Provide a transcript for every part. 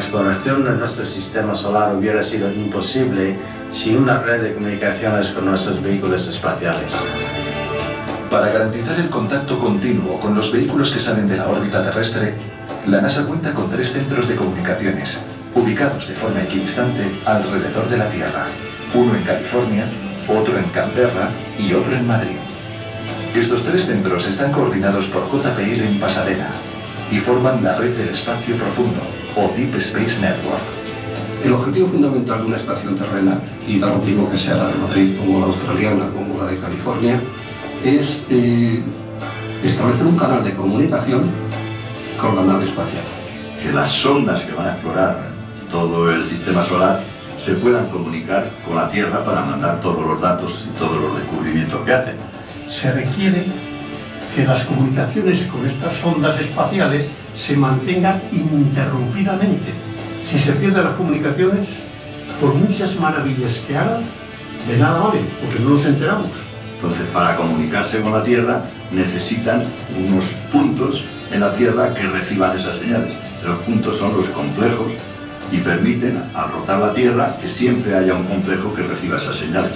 exploración de nuestro sistema solar hubiera sido imposible sin una red de comunicaciones con nuestros vehículos espaciales. Para garantizar el contacto continuo con los vehículos que salen de la órbita terrestre, la NASA cuenta con 3 centros de comunicaciones, ubicados de forma equidistante alrededor de la Tierra. Uno en California, otro en Canberra y otro en Madrid. Estos 3 centros están coordinados por JPL en Pasadena y forman la red del espacio profundo, o Deep Space Network. El objetivo fundamental de una estación terrena, y da lo mismo que sea la de Madrid como la australiana como la de California, es establecer un canal de comunicación con la nave espacial. Que las sondas que van a explorar todo el sistema solar se puedan comunicar con la Tierra para mandar todos los datos y todos los descubrimientos que hacen. Se requiere que las comunicaciones con estas sondas espaciales se mantengan ininterrumpidamente. Si se pierden las comunicaciones, por muchas maravillas que hagan, de nada vale, porque no nos enteramos. Entonces, para comunicarse con la Tierra, necesitan unos puntos en la Tierra que reciban esas señales. Los puntos son los complejos y permiten, al rotar la Tierra, que siempre haya un complejo que reciba esas señales.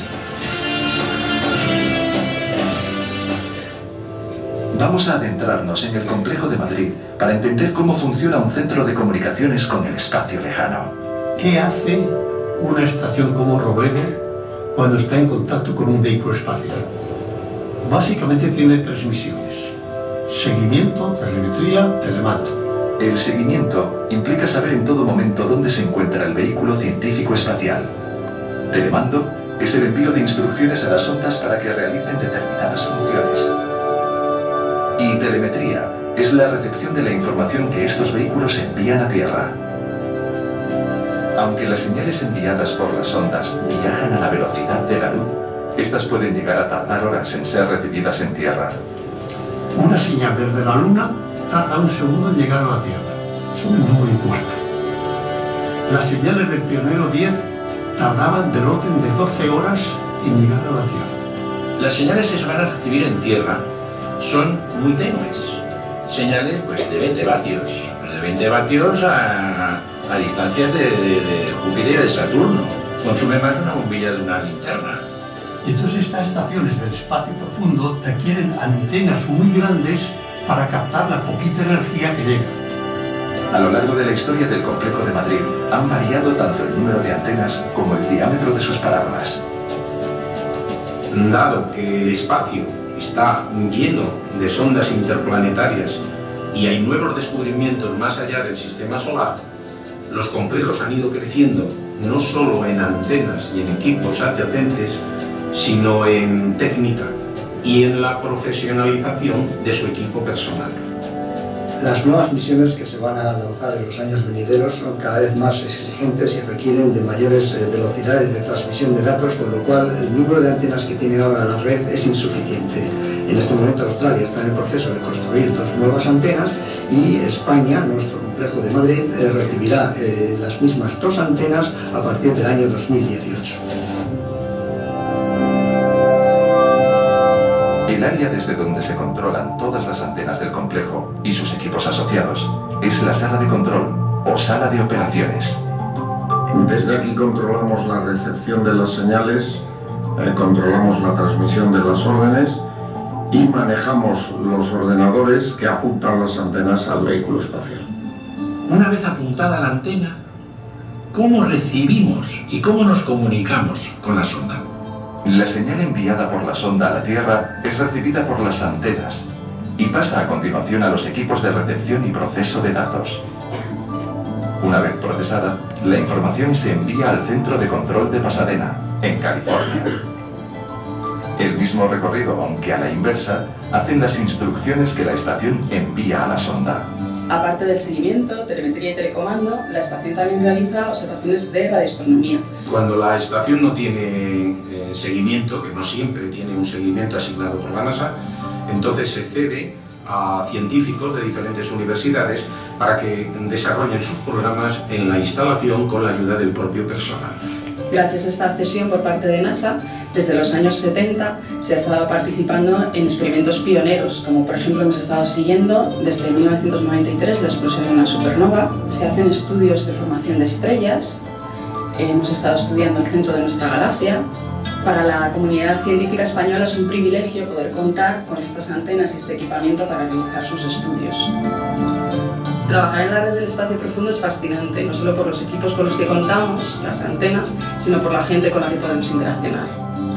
Vamos a adentrarnos en el complejo de Madrid para entender cómo funciona un centro de comunicaciones con el espacio lejano. ¿Qué hace una estación como Robledo cuando está en contacto con un vehículo espacial? Básicamente tiene 3 misiones: seguimiento, telemetría, telemando. El seguimiento implica saber en todo momento dónde se encuentra el vehículo científico espacial. Telemando es el envío de instrucciones a las sondas para que realicen determinadas funciones. Y telemetría es la recepción de la información que estos vehículos envían a Tierra. Aunque las señales enviadas por las ondas viajan a la velocidad de la luz, estas pueden llegar a tardar horas en ser recibidas en Tierra. Una señal desde la Luna tarda 1 segundo en llegar a la Tierra, 1 y cuarto. Las señales del Pionero 10 tardaban del orden de 12 horas en llegar a la Tierra. Las señales que se van a recibir en Tierra son muy tenues. Señales pues de 20 vatios, de 20 vatios a distancias de Júpiter y de Saturno. Consume más una bombilla de una linterna. Y entonces estas estaciones del espacio profundo requieren antenas muy grandes para captar la poquita energía que llega. A lo largo de la historia del complejo de Madrid han variado tanto el número de antenas como el diámetro de sus parábolas. Dado que el espacio está lleno de sondas interplanetarias y hay nuevos descubrimientos más allá del sistema solar, los complejos han ido creciendo no solo en antenas y en equipos adyacentes, sino en técnica y en la profesionalización de su equipo personal. Las nuevas misiones que se van a lanzar en los años venideros son cada vez más exigentes y requieren de mayores velocidades de transmisión de datos, con lo cual el número de antenas que tiene ahora la red es insuficiente. En este momento Australia está en el proceso de construir 2 nuevas antenas y España, nuestro complejo de Madrid, recibirá las mismas 2 antenas a partir del año 2018. El área desde donde se controlan todas las antenas del complejo y sus equipos asociados es la sala de control o sala de operaciones. Desde aquí controlamos la recepción de las señales, controlamos la transmisión de las órdenes y manejamos los ordenadores que apuntan las antenas al vehículo espacial. Una vez apuntada la antena, ¿cómo recibimos y cómo nos comunicamos con la sonda? La señal enviada por la sonda a la Tierra es recibida por las antenas y pasa a continuación a los equipos de recepción y proceso de datos. Una vez procesada, la información se envía al centro de control de Pasadena, en California. El mismo recorrido, aunque a la inversa, hacen las instrucciones que la estación envía a la sonda. Aparte del seguimiento, telemetría y telecomando, la estación también realiza observaciones de radioastronomía. Cuando la estación no tiene seguimiento, que no siempre tiene un seguimiento asignado por la NASA, entonces se cede a científicos de diferentes universidades para que desarrollen sus programas en la instalación con la ayuda del propio personal. Gracias a esta accesión por parte de NASA, desde los años 70 se ha estado participando en experimentos pioneros, como por ejemplo hemos estado siguiendo desde 1993 la explosión de una supernova, se hacen estudios de formación de estrellas, hemos estado estudiando el centro de nuestra galaxia. Para la comunidad científica española es un privilegio poder contar con estas antenas y este equipamiento para realizar sus estudios. Trabajar en la red del espacio profundo es fascinante, no solo por los equipos con los que contamos, las antenas, sino por la gente con la que podemos interaccionar.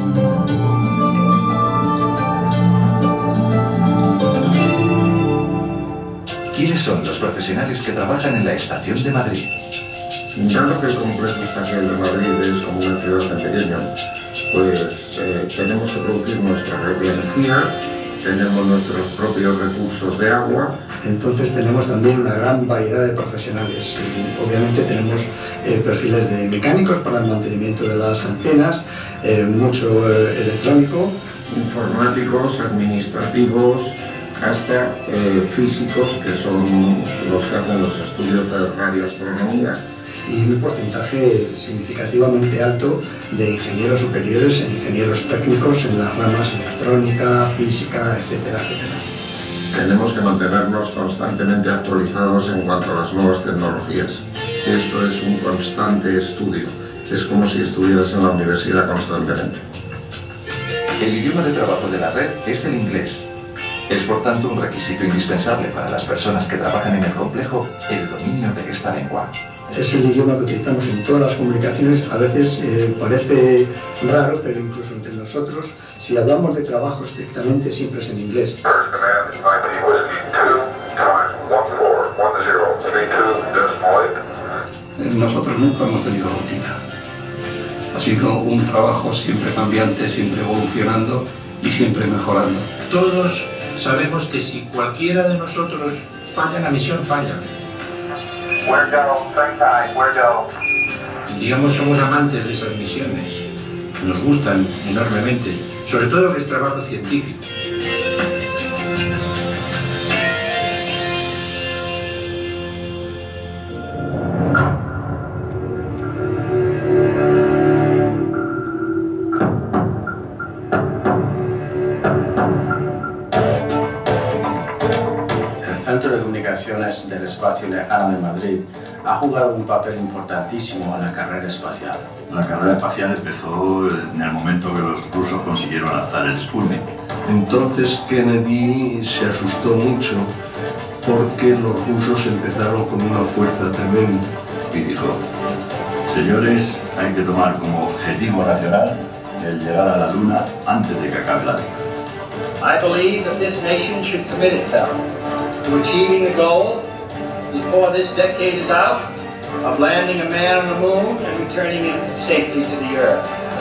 ¿Quiénes son los profesionales que trabajan en la Estación de Madrid? Dado que el complejo espacial de Madrid es como una ciudad tan pequeña, pues tenemos que producir nuestra propia energía, tenemos nuestros propios recursos de agua. Entonces tenemos también una gran variedad de profesionales. Obviamente tenemos perfiles de mecánicos para el mantenimiento de las antenas, mucho electrónico, Informáticos, administrativos, hasta físicos, que son los que hacen los estudios de radioastronomía. Y un porcentaje significativamente alto de ingenieros superiores e ingenieros técnicos en las ramas electrónica, física, etcétera, etcétera. Tenemos que mantenernos constantemente actualizados en cuanto a las nuevas tecnologías. Esto es un constante estudio. Es como si estuvieras en la universidad constantemente. El idioma de trabajo de la red es el inglés. Es por tanto un requisito indispensable para las personas que trabajan en el complejo el dominio de esta lengua. Es el idioma que utilizamos en todas las comunicaciones. A veces parece raro, pero incluso entre nosotros, si hablamos de trabajo estrictamente, siempre es en inglés. Nosotros nunca hemos tenido rutina. Ha sido un trabajo siempre cambiante, siempre evolucionando y siempre mejorando. Todos sabemos que si cualquiera de nosotros falla, la misión falla. Digamos, somos amantes de esas misiones. Nos gustan enormemente, sobre todo el trabajo científico. El Centro de Comunicaciones del Espacio Lejano de Madrid ha jugado un papel importantísimo en la carrera espacial. La carrera espacial empezó en el momento que los rusos consiguieron lanzar el Sputnik. Entonces Kennedy se asustó mucho porque los rusos empezaron con una fuerza tremenda. Y dijo, señores, hay que tomar como objetivo nacional el llegar a la Luna antes de que acabe la década. I believe that this nation should commit itself to achieving the goal before this decade is out of landing a man on the moon and returning him safely to the Earth.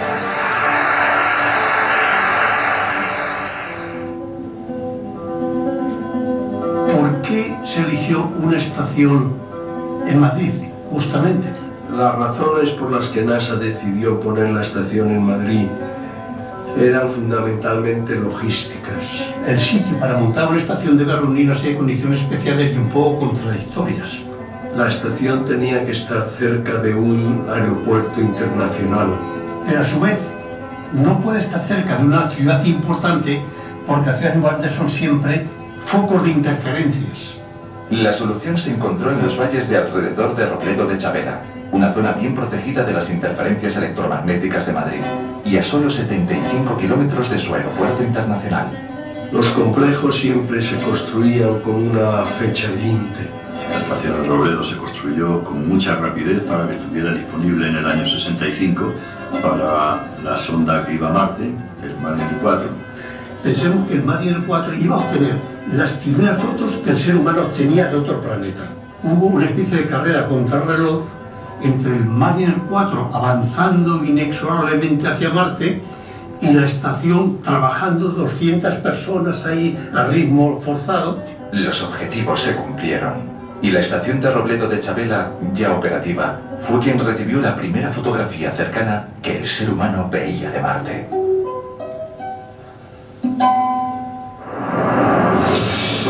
¿Por qué se eligió una estación en Madrid, justamente? Las razones por las que NASA decidió poner la estación en Madrid eran fundamentalmente logísticas. El sitio para montar una estación debe reunir una serie de condiciones especiales y un poco contradictorias. La estación tenía que estar cerca de un aeropuerto internacional. Pero a su vez, no puede estar cerca de una ciudad importante porque las ciudades importantes son siempre focos de interferencias. La solución se encontró en los valles de alrededor de Robledo de Chabela, una zona bien protegida de las interferencias electromagnéticas de Madrid, y a solo 75 kilómetros de su aeropuerto internacional. Los complejos siempre se construían con una fecha límite. La estación de Robledo se construyó con mucha rapidez para que estuviera disponible en el año 65 para la sonda que iba a Marte, el Mariner 4. Pensemos que el Mariner 4 iba a obtener las primeras fotos que el ser humano obtenía de otro planeta. Hubo una especie de carrera contrarreloj entre el Mariner 4 avanzando inexorablemente hacia Marte y la estación trabajando 200 personas ahí a ritmo forzado. Los objetivos se cumplieron y la estación de Robledo de Chabela, ya operativa, fue quien recibió la primera fotografía cercana que el ser humano veía de Marte. Pronto se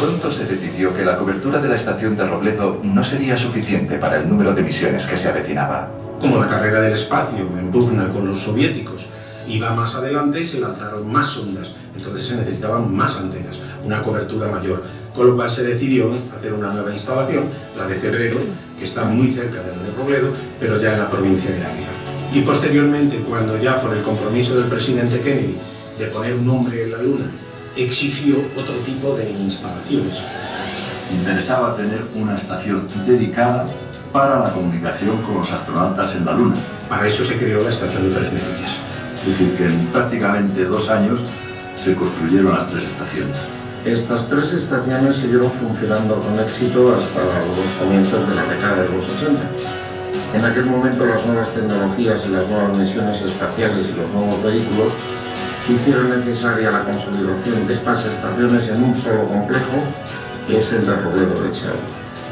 se decidió que la cobertura de la estación de Robledo no sería suficiente para el número de misiones que se avecinaba. Como la carrera del espacio en pugna con los soviéticos iba más adelante, se lanzaron más sondas, entonces se necesitaban más antenas, una cobertura mayor, con lo cual se decidió hacer una nueva instalación, la de Cebreros, que está muy cerca de la de Robledo, pero ya en la provincia de Ávila. Y posteriormente, cuando ya por el compromiso del presidente Kennedy de poner un hombre en la Luna, exigió otro tipo de instalaciones. Interesaba tener una estación dedicada para la comunicación con los astronautas en la Luna. Para eso se creó la estación de Fresnillos. Es decir, que en prácticamente 2 años se construyeron las 3 estaciones. Estas 3 estaciones siguieron funcionando con éxito hasta los comienzos de la década de los 80. En aquel momento las nuevas tecnologías y las nuevas misiones espaciales y los nuevos vehículos hicieron necesaria la consolidación de estas estaciones en un solo complejo, que es el de Robledo de Chao.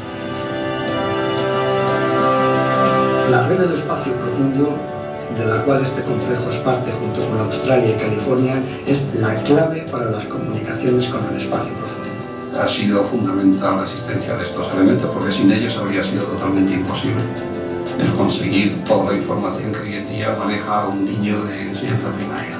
La red del espacio profundo, de la cual este complejo es parte junto con Australia y California, es la clave para las comunicaciones con el espacio profundo. Ha sido fundamental la existencia de estos elementos, porque sin ellos habría sido totalmente imposible el conseguir toda la información que hoy en día maneja un niño de enseñanza primaria.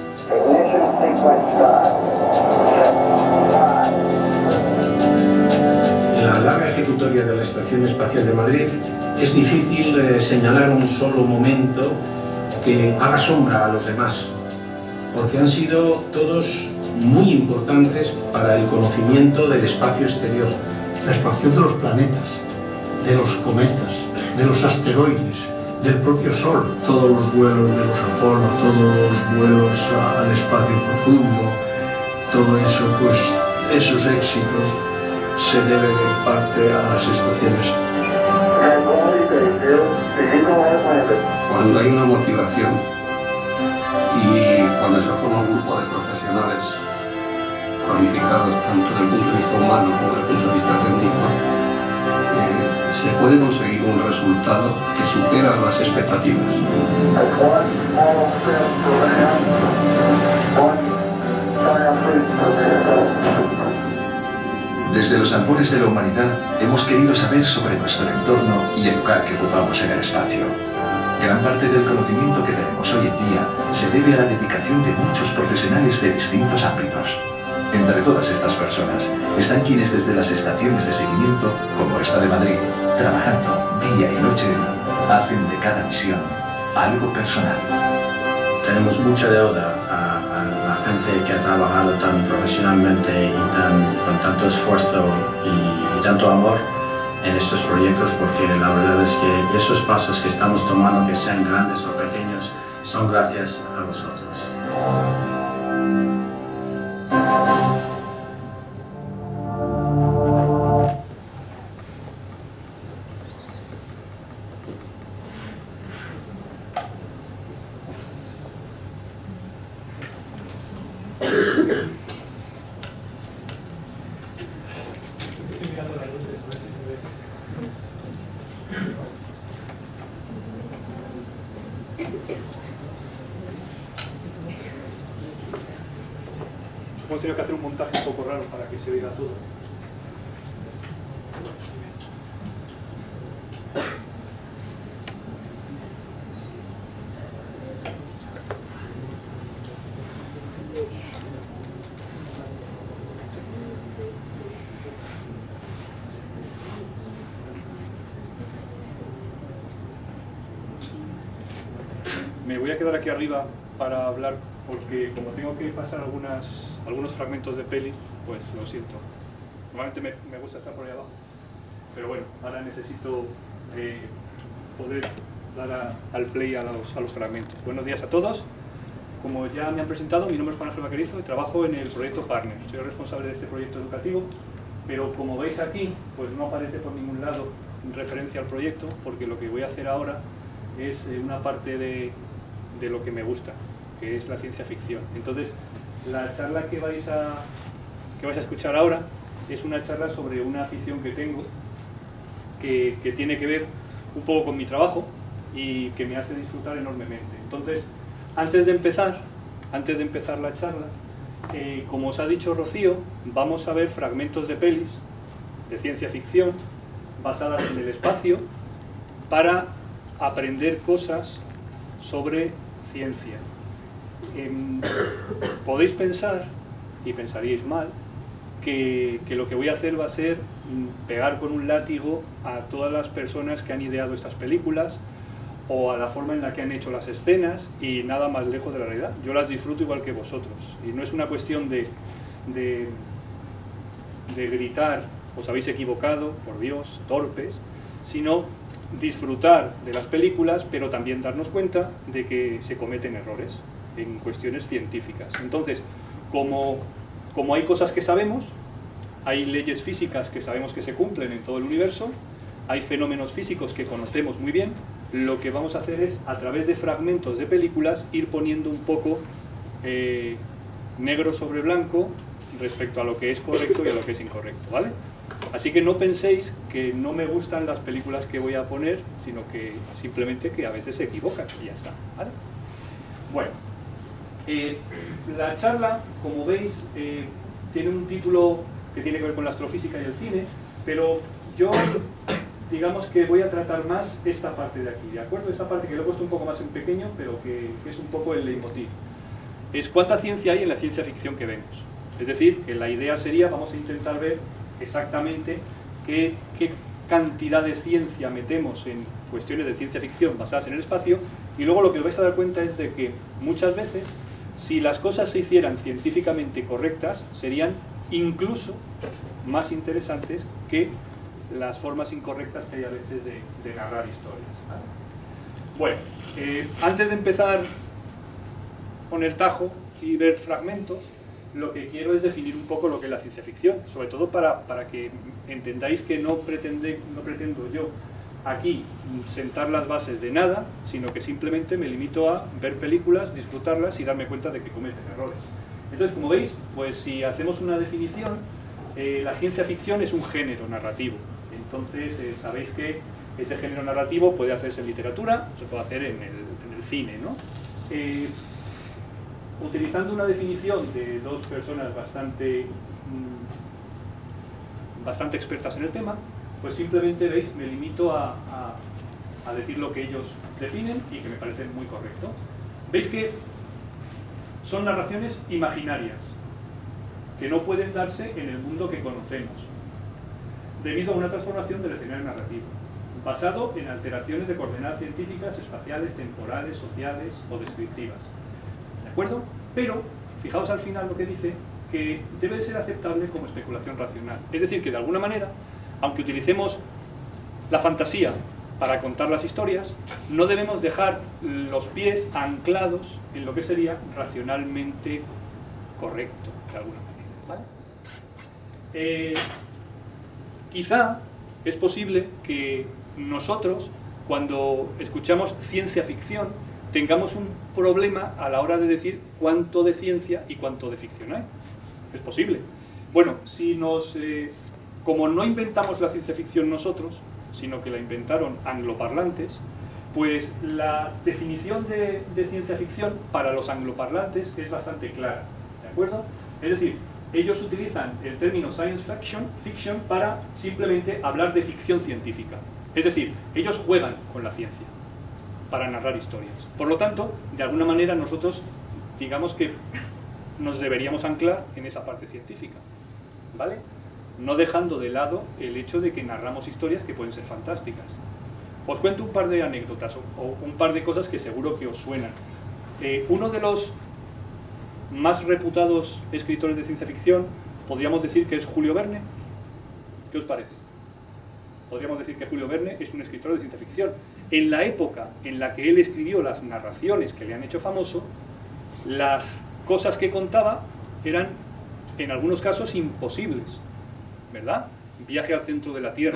La larga ejecutoria de la Estación Espacial de Madrid es difícil señalar un solo momento que haga sombra a los demás, porque han sido todos muy importantes para el conocimiento del espacio exterior. La exploración de los planetas, de los cometas, de los asteroides, del propio Sol. Todos los vuelos de los Apolo, todos los vuelos al espacio profundo, todo eso, pues esos éxitos se deben en parte a las estaciones. Cuando hay una motivación y cuando se forma un grupo de profesionales cualificados tanto desde el punto de vista humano como desde el punto de vista técnico, se puede conseguir un resultado que supera las expectativas. Desde los albores de la humanidad hemos querido saber sobre nuestro entorno y el lugar que ocupamos en el espacio. Gran parte del conocimiento que tenemos hoy en día se debe a la dedicación de muchos profesionales de distintos ámbitos. Entre todas estas personas están quienes desde las estaciones de seguimiento, como esta de Madrid, trabajando día y noche, hacen de cada misión algo personal. Tenemos mucha deuda a la gente que ha trabajado tan profesionalmente y con tanto esfuerzo y tanto amor en estos proyectos, porque la verdad es que esos pasos que estamos tomando, que sean grandes o pequeños, son gracias a vosotros. Hemos tenido que hacer un montaje un poco raro para que se oiga todo. Me voy a quedar aquí arriba para hablar porque como tengo que pasar algunos fragmentos de peli, pues lo siento. Normalmente me gusta estar por ahí abajo, pero bueno, ahora necesito poder dar al play a los fragmentos. Buenos días a todos. Como ya me han presentado, mi nombre es Juan Ángel Vaquerizo y trabajo en el proyecto Partner. Soy el responsable de este proyecto educativo, pero como veis aquí, pues no aparece por ningún lado referencia al proyecto, porque lo que voy a hacer ahora es una parte de lo que me gusta, que es la ciencia ficción. Entonces, la charla que vais a escuchar ahora es una charla sobre una afición que tengo, que tiene que ver un poco con mi trabajo y que me hace disfrutar enormemente. Entonces, antes de empezar la charla, como os ha dicho Rocío, vamos a ver fragmentos de pelis de ciencia ficción basadas en el espacio para aprender cosas sobre ciencia. Podéis pensar, y pensaríais mal, que lo que voy a hacer va a ser pegar con un látigo a todas las personas que han ideado estas películas o a la forma en la que han hecho las escenas, y nada más lejos de la realidad. Yo las disfruto igual que vosotros, y no es una cuestión de gritar, os habéis equivocado, por Dios, torpes, sino disfrutar de las películas, pero también darnos cuenta de que se cometen errores en cuestiones científicas. Entonces, como hay cosas que sabemos, hay leyes físicas que sabemos que se cumplen en todo el universo, hay fenómenos físicos que conocemos muy bien, lo que vamos a hacer es, a través de fragmentos de películas, ir poniendo un poco negro sobre blanco respecto a lo que es correcto y a lo que es incorrecto, ¿vale? Así que no penséis que no me gustan las películas que voy a poner, sino que simplemente que a veces se equivocan y ya está, ¿vale? Bueno, la charla, como veis, tiene un título que tiene que ver con la astrofísica y el cine, pero yo, digamos que voy a tratar más esta parte de aquí, ¿de acuerdo? Esta parte que lo he puesto un poco más en pequeño, pero que es un poco el leitmotiv. Es cuánta ciencia hay en la ciencia ficción que vemos. Es decir, que la idea sería, vamos a intentar ver exactamente qué cantidad de ciencia metemos en cuestiones de ciencia ficción basadas en el espacio, y luego lo que os vais a dar cuenta es de que muchas veces, si las cosas se hicieran científicamente correctas, serían incluso más interesantes que las formas incorrectas que hay a veces de narrar historias, ¿vale? Bueno, antes de empezar con el tajo y ver fragmentos, lo que quiero es definir un poco lo que es la ciencia ficción, sobre todo para que entendáis que no pretendo yo aquí sentar las bases de nada, sino que simplemente me limito a ver películas, disfrutarlas y darme cuenta de que cometen errores. Entonces, como veis, pues si hacemos una definición, la ciencia ficción es un género narrativo. Entonces, sabéis que ese género narrativo puede hacerse en literatura, se puede hacer en el cine, ¿no? Utilizando una definición de dos personas bastante expertas en el tema, pues simplemente, veis, me limito a decir lo que ellos definen y que me parece muy correcto. Veis que son narraciones imaginarias, que no pueden darse en el mundo que conocemos, debido a una transformación del escenario narrativo, basado en alteraciones de coordenadas científicas, espaciales, temporales, sociales o descriptivas. ¿De acuerdo? Pero, fijaos al final lo que dice, que debe ser aceptable como especulación racional. Es decir, que de alguna manera, aunque utilicemos la fantasía para contar las historias, no debemos dejar los pies anclados en lo que sería racionalmente correcto, de alguna manera, ¿vale? Quizá es posible que nosotros, cuando escuchamos ciencia ficción, tengamos un problema a la hora de decir cuánto de ciencia y cuánto de ficción hay. Es posible. Bueno, como no inventamos la ciencia ficción nosotros, sino que la inventaron angloparlantes, pues la definición de ciencia ficción para los angloparlantes es bastante clara, ¿de acuerdo? Es decir, ellos utilizan el término science fiction para simplemente hablar de ficción científica. Es decir, ellos juegan con la ciencia para narrar historias. Por lo tanto, de alguna manera nosotros, digamos que nos deberíamos anclar en esa parte científica, ¿vale? No dejando de lado el hecho de que narramos historias que pueden ser fantásticas. Os cuento un par de anécdotas o un par de cosas que seguro que os suenan. Uno de los más reputados escritores de ciencia ficción, podríamos decir que es Julio Verne. ¿Qué os parece? Podríamos decir que Julio Verne es un escritor de ciencia ficción. En la época en la que él escribió las narraciones que le han hecho famoso, las cosas que contaba eran, en algunos casos, imposibles, ¿verdad? Viaje al centro de la Tierra,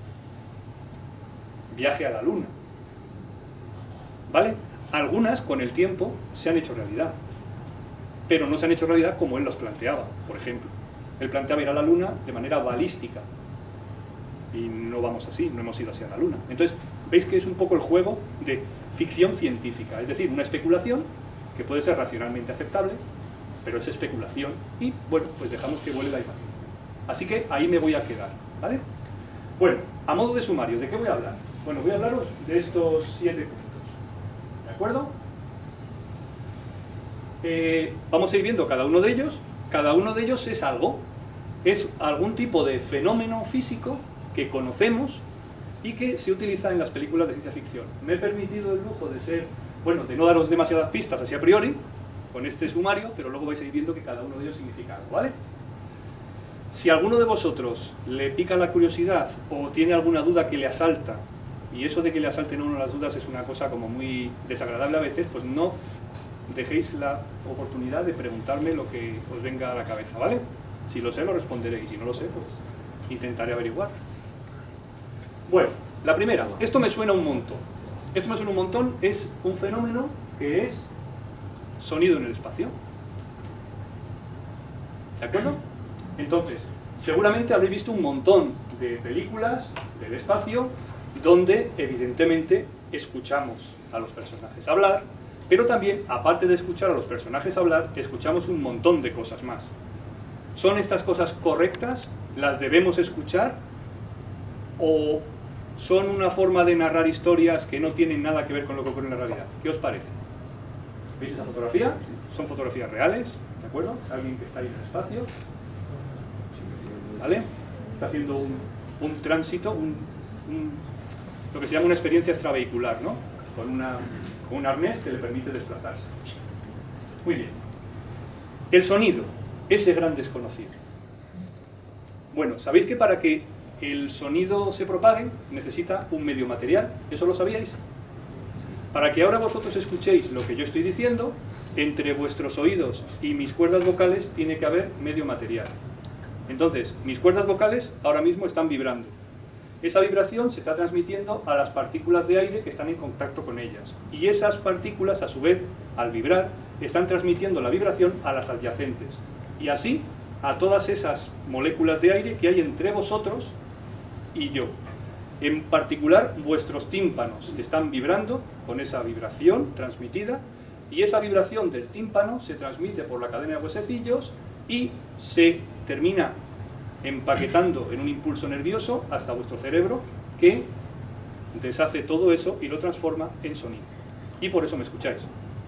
viaje a la Luna, ¿vale? Algunas, con el tiempo, se han hecho realidad, pero no se han hecho realidad como él los planteaba. Por ejemplo, él planteaba ir a la Luna de manera balística, y no vamos así, no hemos ido hacia la Luna. Entonces, veis que es un poco el juego de ficción científica, es decir, una especulación que puede ser racionalmente aceptable, pero es especulación y, bueno, pues dejamos que vuele la imagen. Así que ahí me voy a quedar, ¿vale? Bueno, a modo de sumario, ¿de qué voy a hablar? Bueno, voy a hablaros de estos 7 puntos, ¿de acuerdo? Vamos a ir viendo cada uno de ellos. Cada uno de ellos es algo, es algún tipo de fenómeno físico que conocemos y que se utiliza en las películas de ciencia ficción. Me he permitido el lujo de ser, bueno, de no daros demasiadas pistas así a priori, con este sumario, pero luego vais a ir viendo que cada uno de ellos significa algo, ¿vale? Si a alguno de vosotros le pica la curiosidad o tiene alguna duda que le asalta, y eso de que le asalten a uno las dudas es una cosa como muy desagradable a veces, pues no dejéis la oportunidad de preguntarme lo que os venga a la cabeza, ¿vale? Si lo sé, lo responderé, y si no lo sé, pues intentaré averiguar. Bueno, la primera, esto me suena un montón. Esto me suena un montón, es un fenómeno que es sonido en el espacio. ¿De acuerdo? Entonces, seguramente habréis visto un montón de películas del espacio donde, evidentemente, escuchamos a los personajes hablar, pero también, aparte de escuchar a los personajes hablar, escuchamos un montón de cosas más. ¿Son estas cosas correctas? ¿Las debemos escuchar? ¿O son una forma de narrar historias que no tienen nada que ver con lo que ocurre en la realidad? ¿Qué os parece? ¿Veis esa fotografía? Son fotografías reales, ¿de acuerdo? Alguien que está ahí en el espacio, ¿vale? Está haciendo un tránsito, lo que se llama una experiencia extravehicular, ¿no? Con un arnés que le permite desplazarse. Muy bien. El sonido, ese gran desconocido. Bueno, ¿sabéis que para que el sonido se propague necesita un medio material? ¿Eso lo sabíais? Para que ahora vosotros escuchéis lo que yo estoy diciendo, entre vuestros oídos y mis cuerdas vocales tiene que haber medio material. Entonces, mis cuerdas vocales ahora mismo están vibrando. Esa vibración se está transmitiendo a las partículas de aire que están en contacto con ellas. Y esas partículas, a su vez, al vibrar, están transmitiendo la vibración a las adyacentes. Y así, a todas esas moléculas de aire que hay entre vosotros y yo. En particular, vuestros tímpanos están vibrando con esa vibración transmitida, y esa vibración del tímpano se transmite por la cadena de huesecillos y se termina empaquetando en un impulso nervioso hasta vuestro cerebro, que deshace todo eso y lo transforma en sonido. Y por eso me escucháis.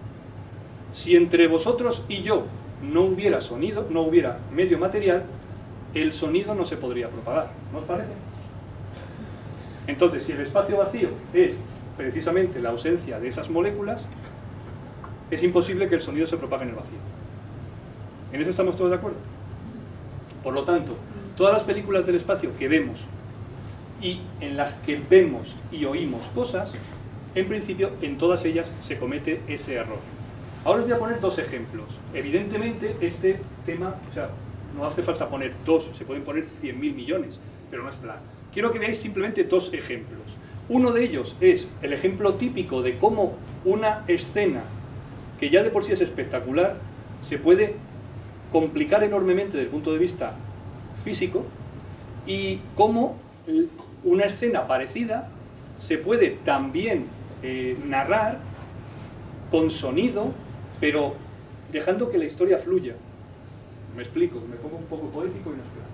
Si entre vosotros y yo no hubiera sonido, no hubiera medio material, el sonido no se podría propagar. ¿No os parece? Entonces, si el espacio vacío es precisamente la ausencia de esas moléculas, es imposible que el sonido se propague en el vacío. ¿En eso estamos todos de acuerdo? Por lo tanto, todas las películas del espacio que vemos y en las que vemos y oímos cosas, en principio, en todas ellas se comete ese error. Ahora os voy a poner dos ejemplos. Evidentemente, este tema, o sea, no hace falta poner dos, se pueden poner 100.000 millones, pero no es plan. Quiero que veáis simplemente dos ejemplos. Uno de ellos es el ejemplo típico de cómo una escena, que ya de por sí es espectacular, se puede complicar enormemente desde el punto de vista físico, y cómo una escena parecida se puede también narrar con sonido, pero dejando que la historia fluya. Me explico, me pongo un poco poético y no es claro.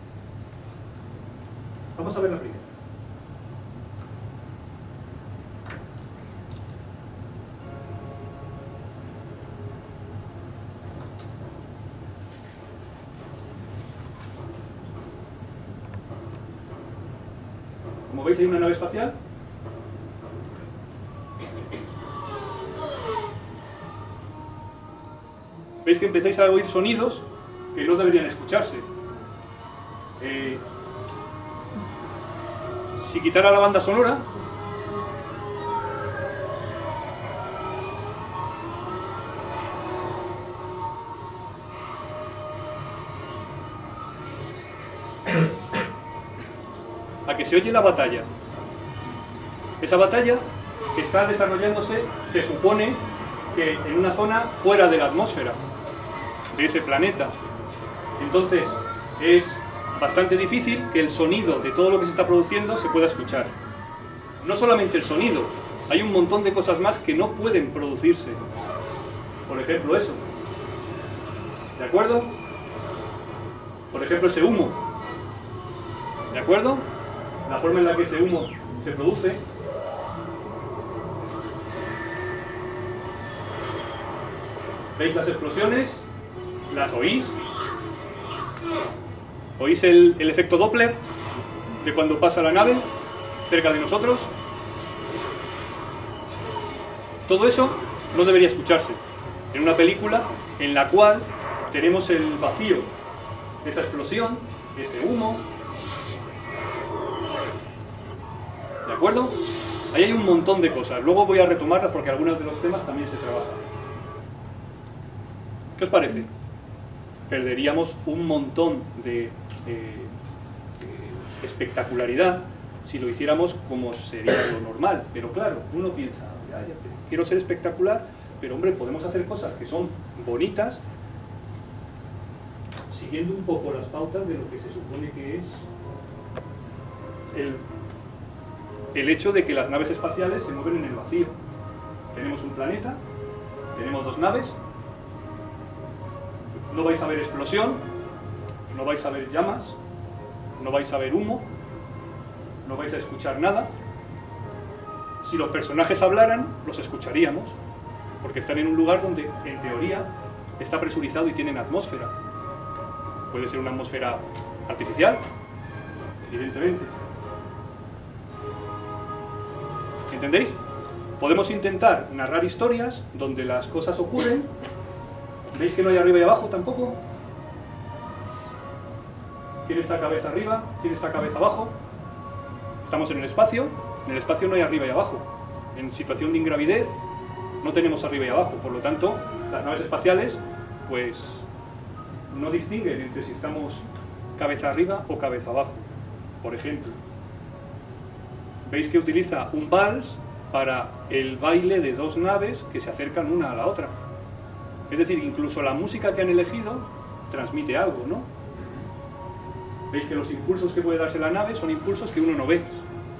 Vamos a ver la primera. Como veis, hay una nave espacial. Veis que empezáis a oír sonidos que no deberían escucharse. Si quitara la banda sonora, a que se oye la batalla. Esa batalla que está desarrollándose, se supone que en una zona fuera de la atmósfera de ese planeta. Entonces es bastante difícil que el sonido de todo lo que se está produciendo se pueda escuchar. No solamente el sonido, hay un montón de cosas más que no pueden producirse. Por ejemplo, eso. ¿De acuerdo? Por ejemplo, ese humo. ¿De acuerdo? La forma en la que ese humo se produce. ¿Veis las explosiones? ¿Las oís? ¿Oís el efecto Doppler de cuando pasa la nave cerca de nosotros? Todo eso no debería escucharse en una película en la cual tenemos el vacío, esa explosión, ese humo. ¿De acuerdo? Ahí hay un montón de cosas. Luego voy a retomarlas porque algunos de los temas también se trabajan. ¿Qué os parece? Perderíamos un montón de espectacularidad si lo hiciéramos como sería lo normal. Pero claro, uno piensa, ya, quiero ser espectacular, pero hombre, podemos hacer cosas que son bonitas siguiendo un poco las pautas de lo que se supone que es el hecho de que las naves espaciales se mueven en el vacío. Tenemos un planeta, tenemos dos naves, no vais a ver explosión, no vais a ver llamas, no vais a ver humo, no vais a escuchar nada. Si los personajes hablaran, los escucharíamos, porque están en un lugar donde, en teoría, está presurizado y tienen atmósfera. Puede ser una atmósfera artificial, evidentemente. ¿Entendéis? Podemos intentar narrar historias donde las cosas ocurren. ¿Veis que no hay arriba y abajo tampoco? ¿Quién está cabeza arriba? ¿Quién está cabeza abajo? Estamos en el espacio no hay arriba y abajo. En situación de ingravidez no tenemos arriba y abajo, por lo tanto, las naves espaciales, pues, no distinguen entre si estamos cabeza arriba o cabeza abajo, por ejemplo. ¿Veis que utiliza un vals para el baile de dos naves que se acercan una a la otra? Es decir, incluso la música que han elegido transmite algo, ¿no? ¿Veis que los impulsos que puede darse la nave son impulsos que uno no ve?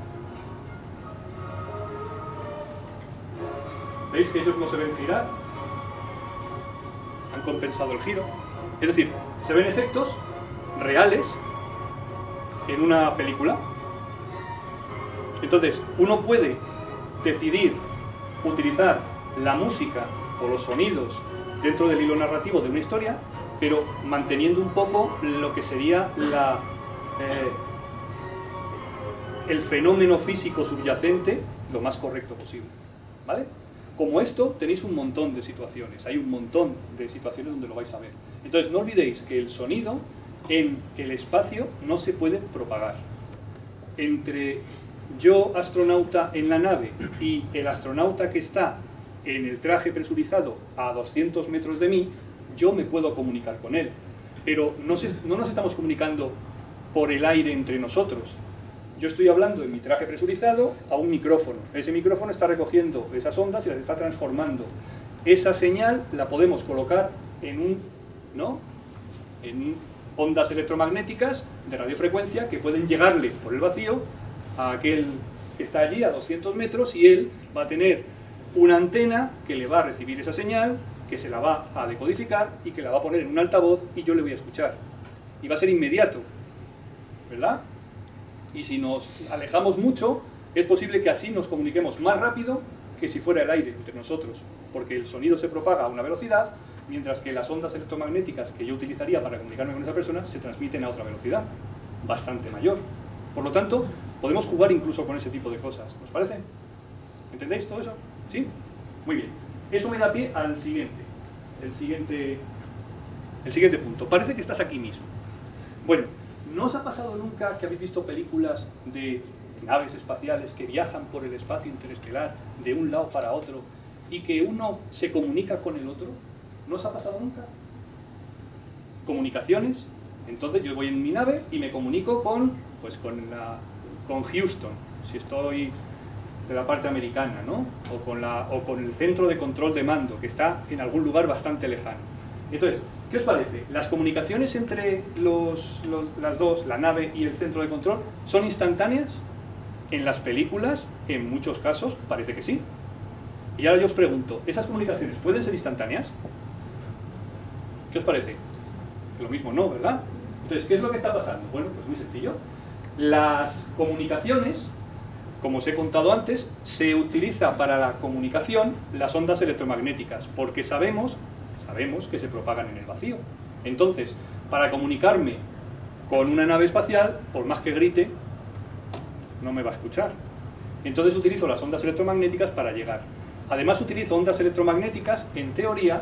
¿Veis que ellos no se ven girar? Han compensado el giro. Es decir, se ven efectos reales en una película. Entonces, uno puede decidir utilizar la música o los sonidos dentro del hilo narrativo de una historia, pero manteniendo un poco lo que sería el fenómeno físico subyacente lo más correcto posible, ¿vale? Como esto tenéis un montón de situaciones, hay un montón de situaciones donde lo vais a ver. Entonces no olvidéis que el sonido en el espacio no se puede propagar. Entre yo, astronauta en la nave, y el astronauta que está en el traje presurizado a 200 metros de mí, yo me puedo comunicar con él. Pero no nos estamos comunicando por el aire entre nosotros. Yo estoy hablando en mi traje presurizado a un micrófono. Ese micrófono está recogiendo esas ondas y las está transformando. Esa señal la podemos colocar en ondas electromagnéticas de radiofrecuencia que pueden llegarle por el vacío a aquel que está allí a 200 metros y él va a tener una antena que le va a recibir esa señal, que se la va a decodificar y que la va a poner en un altavoz y yo le voy a escuchar. Y va a ser inmediato, ¿verdad? Y si nos alejamos mucho, es posible que así nos comuniquemos más rápido que si fuera el aire entre nosotros, porque el sonido se propaga a una velocidad, mientras que las ondas electromagnéticas que yo utilizaría para comunicarme con esa persona se transmiten a otra velocidad, bastante mayor. Por lo tanto, podemos jugar incluso con ese tipo de cosas. ¿Os parece? ¿Entendéis todo eso? ¿Sí? Muy bien. Eso me da pie al siguiente. El siguiente punto. Parece que estás aquí mismo. Bueno, ¿no os ha pasado nunca que habéis visto películas de naves espaciales que viajan por el espacio interestelar de un lado para otro y que uno se comunica con el otro? ¿No os ha pasado nunca? Comunicaciones. Entonces yo voy en mi nave y me comunico con Houston, si estoy de la parte americana, ¿no? O con el centro de control de mando, que está en algún lugar bastante lejano. Entonces, ¿qué os parece? ¿Las comunicaciones entre las dos, la nave y el centro de control, son instantáneas? En las películas, en muchos casos, parece que sí. Y ahora yo os pregunto, ¿esas comunicaciones pueden ser instantáneas? ¿Qué os parece? que lo mismo no, ¿verdad? Entonces, ¿qué es lo que está pasando? Bueno, pues muy sencillo. Las comunicaciones, como os he contado antes, se utiliza para la comunicación las ondas electromagnéticas, porque sabemos que se propagan en el vacío. Entonces, para comunicarme con una nave espacial, por más que grite, no me va a escuchar. Entonces utilizo las ondas electromagnéticas para llegar. Además utilizo ondas electromagnéticas, en teoría,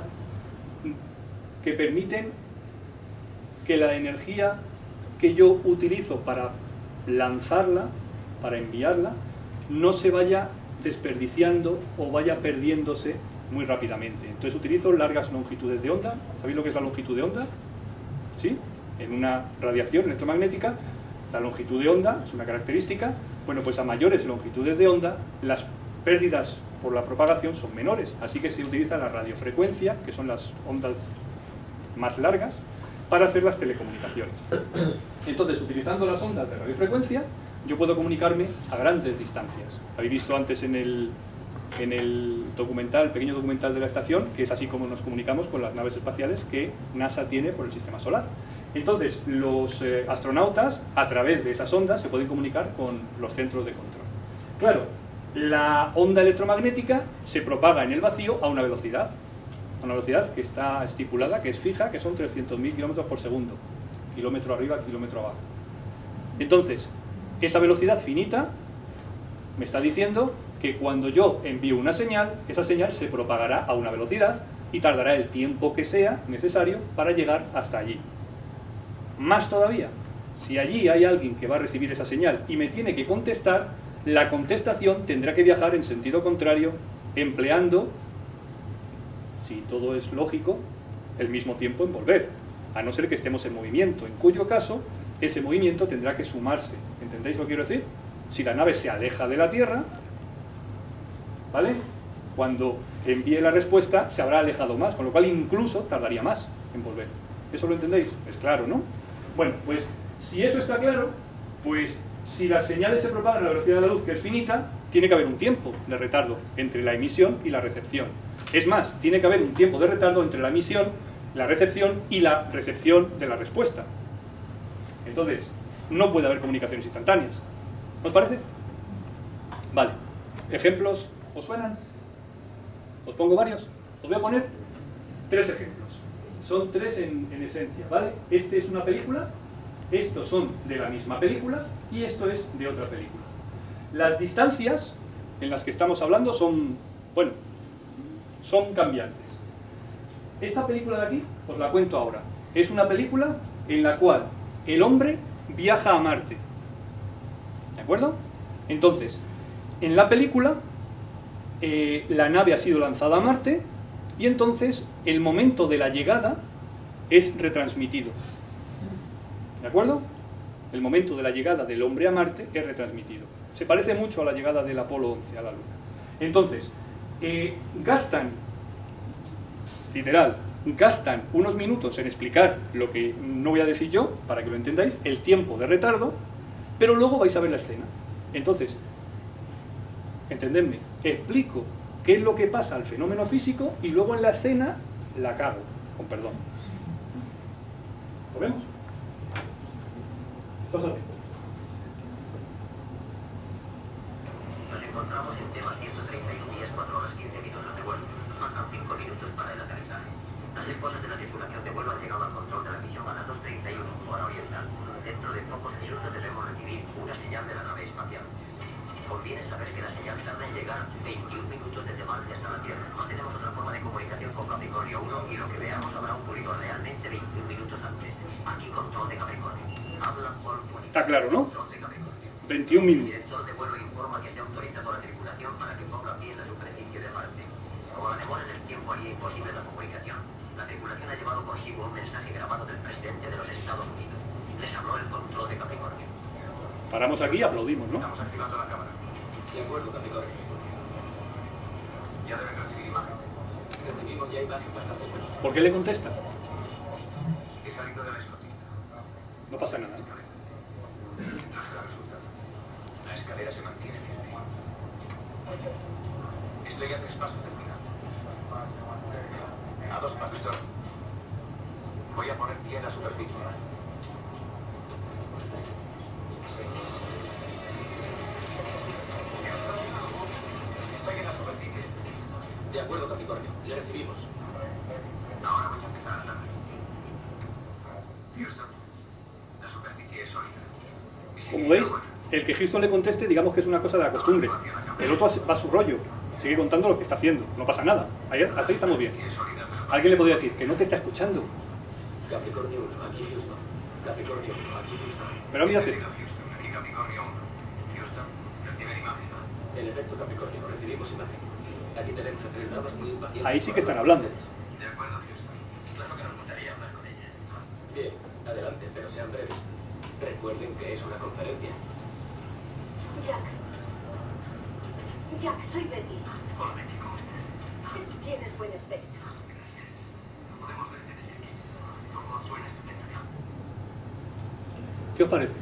que permiten que la energía que yo utilizo para lanzarla, para enviarla, no se vaya desperdiciando o vaya perdiéndose muy rápidamente. Entonces utilizo largas longitudes de onda. ¿Sabéis lo que es la longitud de onda? ¿Sí? En una radiación electromagnética, la longitud de onda es una característica. Bueno, pues a mayores longitudes de onda, las pérdidas por la propagación son menores. Así que se utiliza la radiofrecuencia, que son las ondas más largas, para hacer las telecomunicaciones. Entonces, utilizando las ondas de radiofrecuencia, yo puedo comunicarme a grandes distancias. Habéis visto antes en el documental, pequeño documental de la estación, que es así como nos comunicamos con las naves espaciales que NASA tiene por el sistema solar. Entonces, los astronautas, a través de esas ondas, se pueden comunicar con los centros de control. Claro, la onda electromagnética se propaga en el vacío a una velocidad que está estipulada, que es fija, que son 300.000 kilómetros por segundo, kilómetro arriba, kilómetro abajo. Entonces, esa velocidad finita me está diciendo que cuando yo envío una señal, esa señal se propagará a una velocidad y tardará el tiempo que sea necesario para llegar hasta allí. Más todavía, si allí hay alguien que va a recibir esa señal y me tiene que contestar, la contestación tendrá que viajar en sentido contrario, empleando, si todo es lógico, el mismo tiempo en volver, a no ser que estemos en movimiento, en cuyo caso ese movimiento tendrá que sumarse. ¿Entendéis lo que quiero decir? Si la nave se aleja de la Tierra, ¿vale?, cuando envíe la respuesta se habrá alejado más, con lo cual incluso tardaría más en volver. ¿Eso lo entendéis? Es claro, ¿no? Bueno, pues si eso está claro, pues si las señales se propagan a la velocidad de la luz, que es finita, tiene que haber un tiempo de retardo entre la emisión y la recepción. Es más, tiene que haber un tiempo de retardo entre la emisión, la recepción y la recepción de la respuesta. Entonces, no puede haber comunicaciones instantáneas. ¿Os parece? Vale. ¿Ejemplos os suenan? ¿Os pongo varios? Os voy a poner 3 ejemplos. Son 3 en esencia, ¿vale? Este es una película, estos son de la misma película y esto es de otra película. Las distancias en las que estamos hablando son, bueno, son cambiantes. Esta película de aquí, os la cuento ahora. Es una película en la cual el hombre viaja a Marte. ¿De acuerdo? Entonces, en la película, la nave ha sido lanzada a Marte y entonces el momento de la llegada es retransmitido. ¿De acuerdo? El momento de la llegada del hombre a Marte es retransmitido. Se parece mucho a la llegada del Apolo 11 a la Luna. Entonces, gastan unos minutos en explicar lo que no voy a decir yo, para que lo entendáis, el tiempo de retardo, pero luego vais a ver la escena. Entonces, entendedme, explico qué es lo que pasa al fenómeno físico y luego en la escena la cago, con perdón. ¿Lo vemos? Estamos atentos. Nos encontramos en temas 131 días, 4 horas 15 minutos de vuelo. Faltan 5 minutos para el aterrizaje. Las esposas de la tripulación de vuelo han llegado al control de la misión a las 2:31, hora oriental. Dentro de pocos minutos debemos recibir una señal de la nave espacial. Conviene saber que la señal tarda en llegar 21 minutos desde Marte hasta la Tierra. No tenemos otra forma de comunicación con Capricornio 1 y lo que veamos habrá ocurrido realmente 21 minutos antes. Aquí control de Capricornio. Habla por comunicación. Está claro, ¿no? 21 minutos. El director de vuelo informa que se autoriza por la tripulación para que ponga pie en la superficie de Marte. Como la demora en el tiempo haría imposible la comunicación, la tripulación ha llevado consigo un mensaje grabado del presidente de los Estados Unidos. Les habló el control de Capricornio. Paramos aquí y aplaudimos, ¿no? Estamos activando la cámara. De acuerdo, Capricornio. Ya deben recibir imagen. Recibimos ya imagen bastante buena. ¿Por qué le contesta? He salido de la escotilla. No pasa nada. Traje los resultados. La escalera se mantiene firme. Estoy a 3 pasos del final. A 2 pasos. Voy a poner pie en la superficie. Houston, estoy en la superficie. De acuerdo, Capricornio. Le recibimos. Ahora voy a empezar a hablar. Houston, la superficie es sólida. Como veis, el que Houston le conteste, digamos que es una cosa de la costumbre. El otro va a su rollo, sigue contando lo que está haciendo, no pasa nada. Ahí estamos bien. Alguien le podría decir que no te está escuchando. Capricornio 1, aquí Houston. Capricornio 1, aquí Houston. Pero mira esto. Aquí Capricornio 1. Houston, reciben imagen. En efecto, Capricornio, recibimos imagen. Aquí tenemos a 3 damas muy impacientes. Ahí sí que están hablando. De acuerdo, Houston. Claro que nos gustaría hablar con ellas. Bien, adelante, pero sean breves. Recuerden que es una conferencia. Jack, soy Betty. Hola, Betty, ¿cómo estás? Tienes buen aspecto. Podemos verte desde aquí. Tu voz suena estupenda. ¿Qué os parece?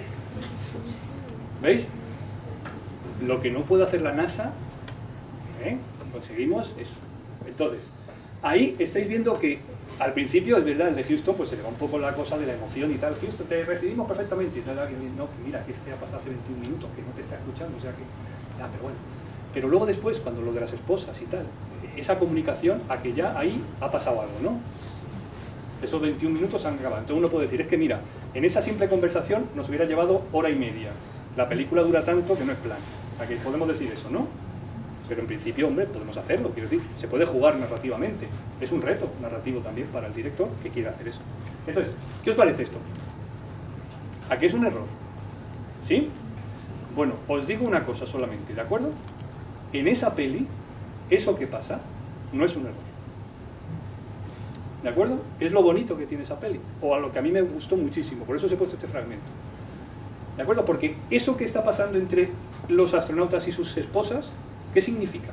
¿Veis? Lo que no puede hacer la NASA, conseguimos eso. Entonces, ahí estáis viendo que al principio, es verdad, el de Houston, pues se le va un poco la cosa de la emoción y tal. Houston, te recibimos perfectamente. Y no, mira, que es que ha pasado hace 21 minutos, que no te está escuchando, o sea que... Ya, pero bueno. Pero luego después, cuando lo de las esposas y tal, esa comunicación, a que ya ahí ha pasado algo, ¿no? Esos 21 minutos han acabado. Entonces uno puede decir, es que mira, en esa simple conversación nos hubiera llevado hora y media. La película dura tanto que no es plan. ¿A que podemos decir eso, no? Pero en principio, hombre, podemos hacerlo, quiero decir, se puede jugar narrativamente. Es un reto narrativo también para el director que quiere hacer eso. Entonces, ¿qué os parece esto? ¿A qué es un error? ¿Sí? Bueno, os digo una cosa solamente, ¿de acuerdo? En esa peli, eso que pasa no es un error. ¿De acuerdo? Es lo bonito que tiene esa peli, o a lo que a mí me gustó muchísimo, por eso os he puesto este fragmento. ¿De acuerdo? Porque eso que está pasando entre los astronautas y sus esposas, ¿qué significa?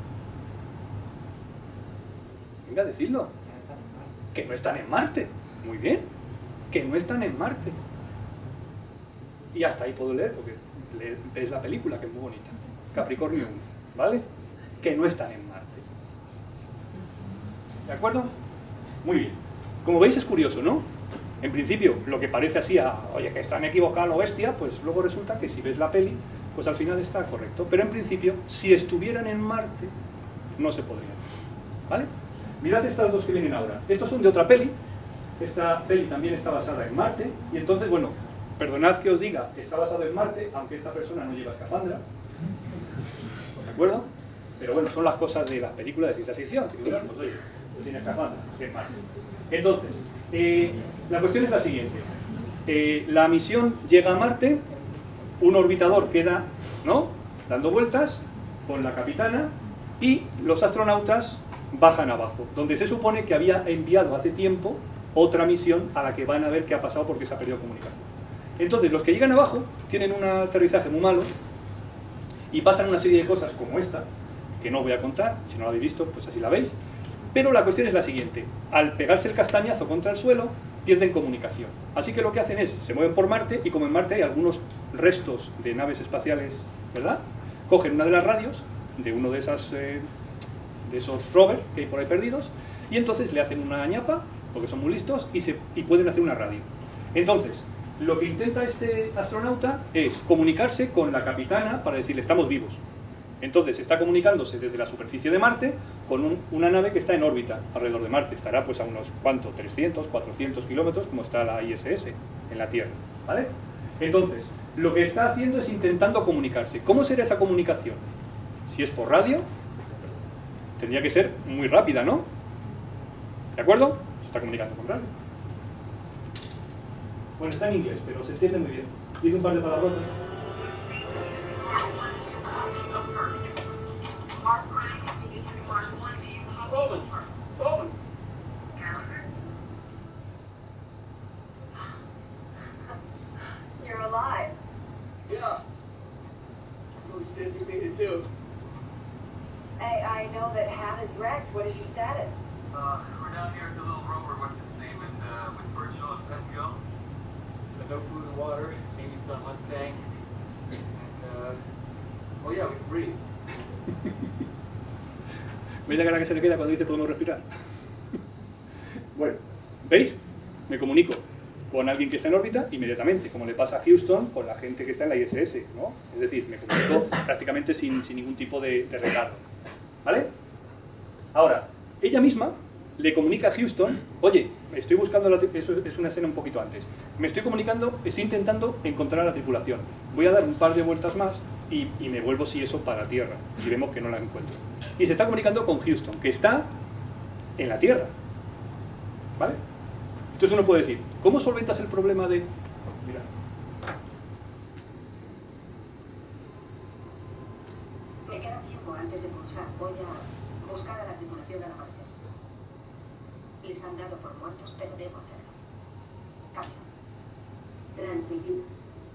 Venga, decidlo. Que no están en Marte. Muy bien. Que no están en Marte. Y hasta ahí puedo leer, porque ves la película, que es muy bonita. Capricornio 1, ¿vale? Que no están en Marte. ¿De acuerdo? Muy bien. Como veis es curioso, ¿no? En principio, lo que parece así oye, que están equivocados, bestia, pues luego resulta que si ves la peli, pues al final está correcto. Pero en principio, si estuvieran en Marte, no se podría hacer. ¿Vale? Mirad estas dos que vienen ahora. Estos son de otra peli. Esta peli también está basada en Marte. Y entonces, bueno, perdonad que os diga, está basado en Marte, aunque esta persona no lleva escafandra. ¿De acuerdo? Pero bueno, son las cosas de las películas de ciencia ficción. Pues oye, no tiene escafandra, que es Marte. Entonces, la cuestión es la siguiente. La misión llega a Marte, un orbitador queda, ¿no?, dando vueltas con la capitana y los astronautas bajan abajo, donde se supone que había enviado hace tiempo otra misión a la que van a ver qué ha pasado porque se ha perdido comunicación. Entonces, los que llegan abajo tienen un aterrizaje muy malo y pasan una serie de cosas como esta, que no voy a contar, si no la habéis visto, pues así la veis. Pero la cuestión es la siguiente: al pegarse el castañazo contra el suelo, pierden comunicación. Así que lo que hacen es, se mueven por Marte, y como en Marte hay algunos restos de naves espaciales, ¿verdad?, cogen una de las radios de uno de esos rovers que hay por ahí perdidos, y entonces le hacen una ñapa, porque son muy listos, y pueden hacer una radio. Entonces, lo que intenta este astronauta es comunicarse con la capitana para decirle, estamos vivos. Entonces está comunicándose desde la superficie de Marte con una nave que está en órbita alrededor de Marte. Estará pues a unos, ¿cuánto? 300, 400 kilómetros, como está la ISS en la Tierra, ¿vale? Entonces, lo que está haciendo es intentando comunicarse. ¿Cómo será esa comunicación? Si es por radio, tendría que ser muy rápida, ¿no? ¿De acuerdo? Se está comunicando con radio. Bueno, está en inglés, pero se entiende muy bien. Dice un par de palabrotas. You're alive. Yeah. Holy shit, you made it too. I know that Ham is wrecked. What is your status? We're down here at the little rover, what's its name, and with Virgil and Petco. No food and water. Amy's got Mustang. And, oh yeah, we can breathe. ¿Veis la cara que se le queda cuando dice podemos respirar? Bueno, ¿veis? me comunico con alguien que está en órbita inmediatamente, como le pasa a Houston con la gente que está en la ISS, ¿no? Es decir, me comunico prácticamente sin ningún tipo de retardo, ¿vale? Ahora, ella misma le comunica a Houston, oye, estoy buscando, eso es una escena un poquito antes, estoy intentando encontrar a la tripulación, voy a dar un par de vueltas más y me vuelvo si eso para Tierra, si vemos que no la encuentro. Y se está comunicando con Houston, que está en la Tierra, ¿vale? Entonces uno puede decir, ¿cómo solventas el problema de...? Mira. Me queda tiempo antes de pulsar. Voy a buscar a la tripulación al amanecer. Les han dado por muertos, pero debo hacerlo. Cambio. Transmitir.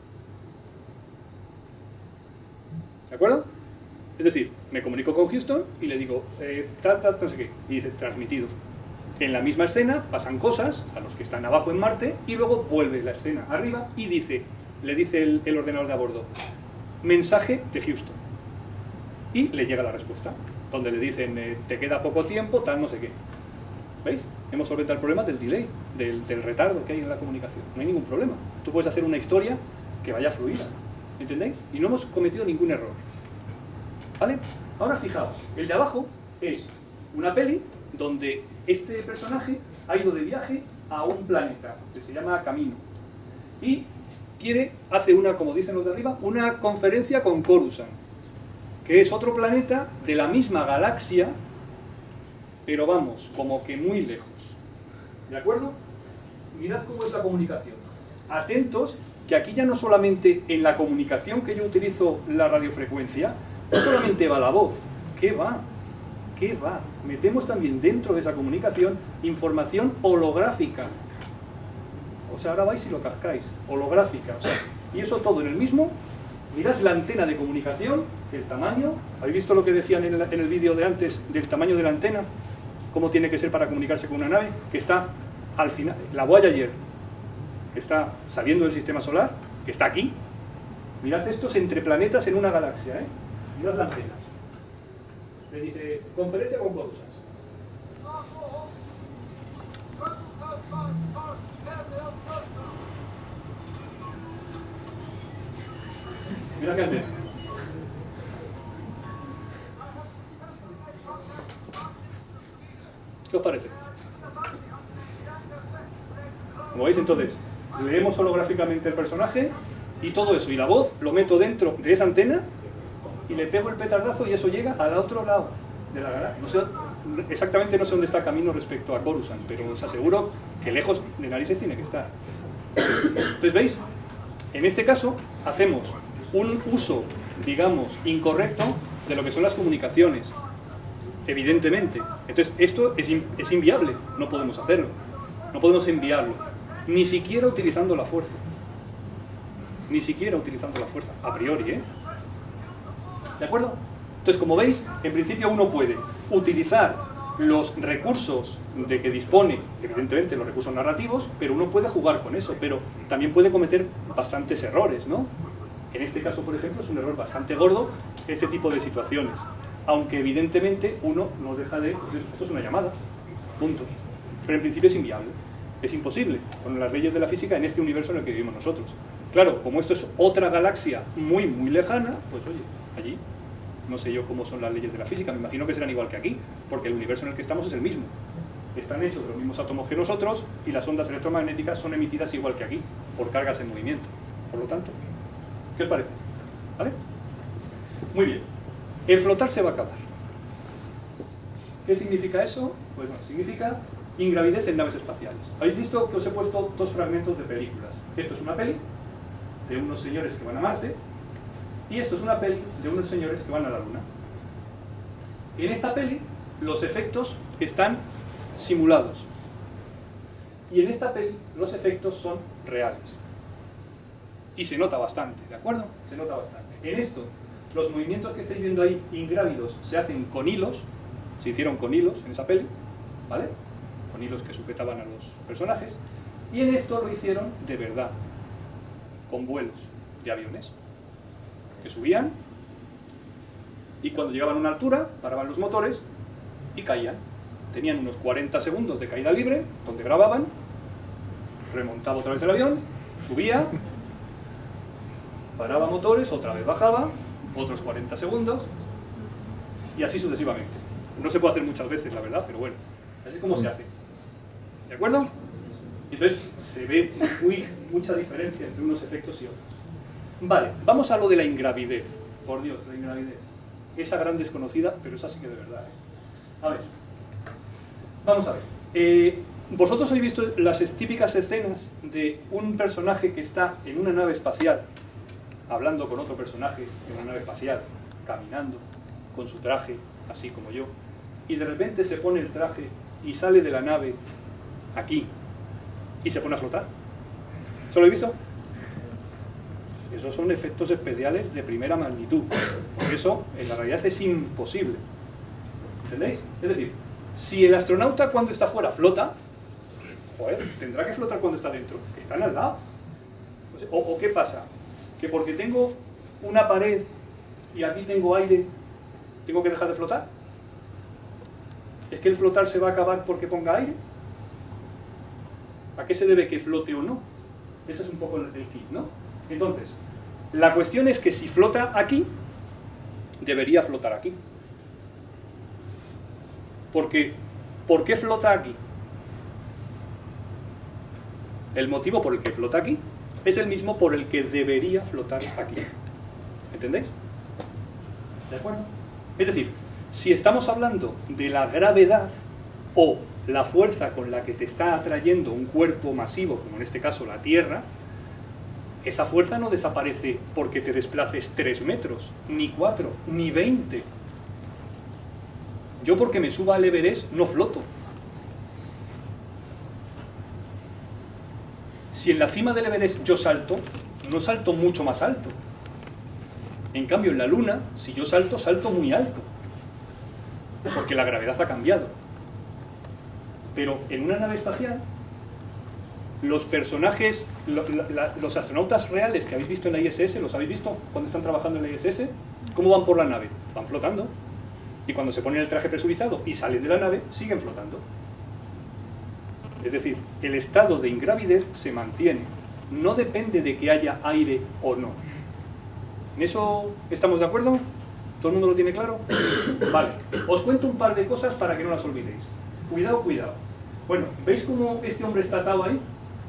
¿De acuerdo? Es decir, me comunico con Houston y le digo, no sé qué, y dice, transmitido. En la misma escena pasan cosas a los que están abajo en Marte y luego vuelve la escena arriba y le dice el ordenador de a bordo, mensaje de Houston. Y le llega la respuesta, donde le dicen, te queda poco tiempo, tal, no sé qué. ¿Veis? Hemos solventado el problema del delay, del retardo que hay en la comunicación. No hay ningún problema. Tú puedes hacer una historia que vaya fluida. ¿Entendéis? Y no hemos cometido ningún error. ¿Vale? Ahora fijaos, el de abajo es una peli donde este personaje ha ido de viaje a un planeta que se llama Camino y hace una, como dicen los de arriba, una conferencia con Coruscant, que es otro planeta de la misma galaxia, pero vamos, como que muy lejos. ¿De acuerdo? Mirad cómo es la comunicación. Atentos, que aquí ya no solamente en la comunicación que yo utilizo la radiofrecuencia, no solamente va la voz, ¿qué va? ¿Qué va? Metemos también dentro de esa comunicación información holográfica. O sea, ahora vais y lo cascáis. Holográfica. O sea, y eso todo en el mismo. Mirad la antena de comunicación, el tamaño. ¿Habéis visto lo que decían en el vídeo de antes del tamaño de la antena? ¿Cómo tiene que ser para comunicarse con una nave? Que está al final, la Voyager, que está saliendo del sistema solar, que está aquí. Mirad estos entre planetas en una galaxia, ¿eh? Mirad la antena. Le dice, conferencia con Coruscant. Mira qué antena. ¿Qué os parece? Como veis, entonces, leemos holográficamente el personaje y todo eso, y la voz lo meto dentro de esa antena y le pego el petardazo y eso llega al otro lado de la galaxia. No sé, exactamente no sé dónde está Camino respecto a Coruscant, pero os aseguro que lejos de narices tiene que estar. Entonces, ¿veis? En este caso, hacemos un uso, digamos, incorrecto de lo que son las comunicaciones, evidentemente. Entonces, esto es inviable, no podemos hacerlo, no podemos enviarlo, ni siquiera utilizando la fuerza. Ni siquiera utilizando la fuerza, a priori, ¿eh? ¿De acuerdo? Entonces, como veis, en principio uno puede utilizar los recursos de que dispone, evidentemente los recursos narrativos, pero uno puede jugar con eso, pero también puede cometer bastantes errores, ¿no? En este caso, por ejemplo, es un error bastante gordo este tipo de situaciones, aunque evidentemente uno nos deja de... Esto es una llamada, punto. Pero en principio es inviable, es imposible, con las leyes de la física en este universo en el que vivimos nosotros. Claro, como esto es otra galaxia muy, muy lejana, pues oye, allí no sé yo cómo son las leyes de la física, me imagino que serán igual que aquí, porque el universo en el que estamos es el mismo. Están hechos de los mismos átomos que nosotros y las ondas electromagnéticas son emitidas igual que aquí, por cargas en movimiento. Por lo tanto, ¿qué os parece? ¿Vale? Muy bien. El flotar se va a acabar. ¿Qué significa eso? Pues bueno, significa ingravidez en naves espaciales. ¿Habéis visto que os he puesto dos fragmentos de películas? Esto es una peli de unos señores que van a Marte y esto es una peli de unos señores que van a la Luna. En esta peli los efectos están simulados y en esta peli los efectos son reales y se nota bastante, ¿de acuerdo? Se nota bastante. En esto, los movimientos que estáis viendo ahí ingrávidos se hacen con hilos, se hicieron con hilos en esa peli, ¿vale? Con hilos que sujetaban a los personajes, y en esto lo hicieron de verdad, con vuelos de aviones que subían y cuando llegaban a una altura paraban los motores y caían. Tenían unos 40 segundos de caída libre donde grababan remontaba otra vez el avión, subía, paraba motores, otra vez bajaba, otros 40 segundos, y así sucesivamente. No se puede hacer muchas veces, la verdad, pero bueno, así es como se hace. ¿De acuerdo? Entonces se ve mucha diferencia entre unos efectos y otros. Vale, vamos a lo de la ingravidez. Por Dios, la ingravidez. Esa gran desconocida, pero esa sí que de verdad. A ver, vamos a ver. Vosotros habéis visto las típicas escenas de un personaje que está en una nave espacial, hablando con otro personaje en una nave espacial, caminando, con su traje, así como yo, y de repente se pone el traje y sale de la nave aquí, y se pone a flotar. ¿Eso lo habéis visto? Esos son efectos especiales de primera magnitud. Por eso, en la realidad es imposible. ¿Entendéis? Es decir, si el astronauta cuando está fuera flota, joder, tendrá que flotar cuando está dentro. Están al lado. ¿O qué pasa? ¿Que porque tengo una pared y aquí tengo aire, tengo que dejar de flotar? ¿Es que el flotar se va a acabar porque ponga aire? ¿A qué se debe que flote o no? Ese es un poco el kit, ¿no? Entonces, la cuestión es que si flota aquí, debería flotar aquí. Porque, ¿por qué flota aquí? El motivo por el que flota aquí es el mismo por el que debería flotar aquí. ¿Entendéis? ¿De acuerdo? Es decir, si estamos hablando de la gravedad o la fuerza con la que te está atrayendo un cuerpo masivo, como en este caso la Tierra, esa fuerza no desaparece porque te desplaces 3 metros, ni 4, ni 20. Yo porque me suba al Everest no floto. Si en la cima del Everest yo salto, no salto mucho más alto. En cambio en la Luna, si yo salto, salto muy alto. Porque la gravedad ha cambiado. Pero en una nave espacial, los personajes, los astronautas reales que habéis visto en la ISS, ¿los habéis visto cuando están trabajando en la ISS? ¿Cómo van por la nave? Van flotando. Y cuando se ponen el traje presurizado y salen de la nave, siguen flotando. Es decir, el estado de ingravidez se mantiene. No depende de que haya aire o no. ¿En eso estamos de acuerdo? ¿Todo el mundo lo tiene claro? Vale, os cuento un par de cosas para que no las olvidéis. Cuidado, cuidado. Bueno, ¿veis cómo este hombre está atado ahí?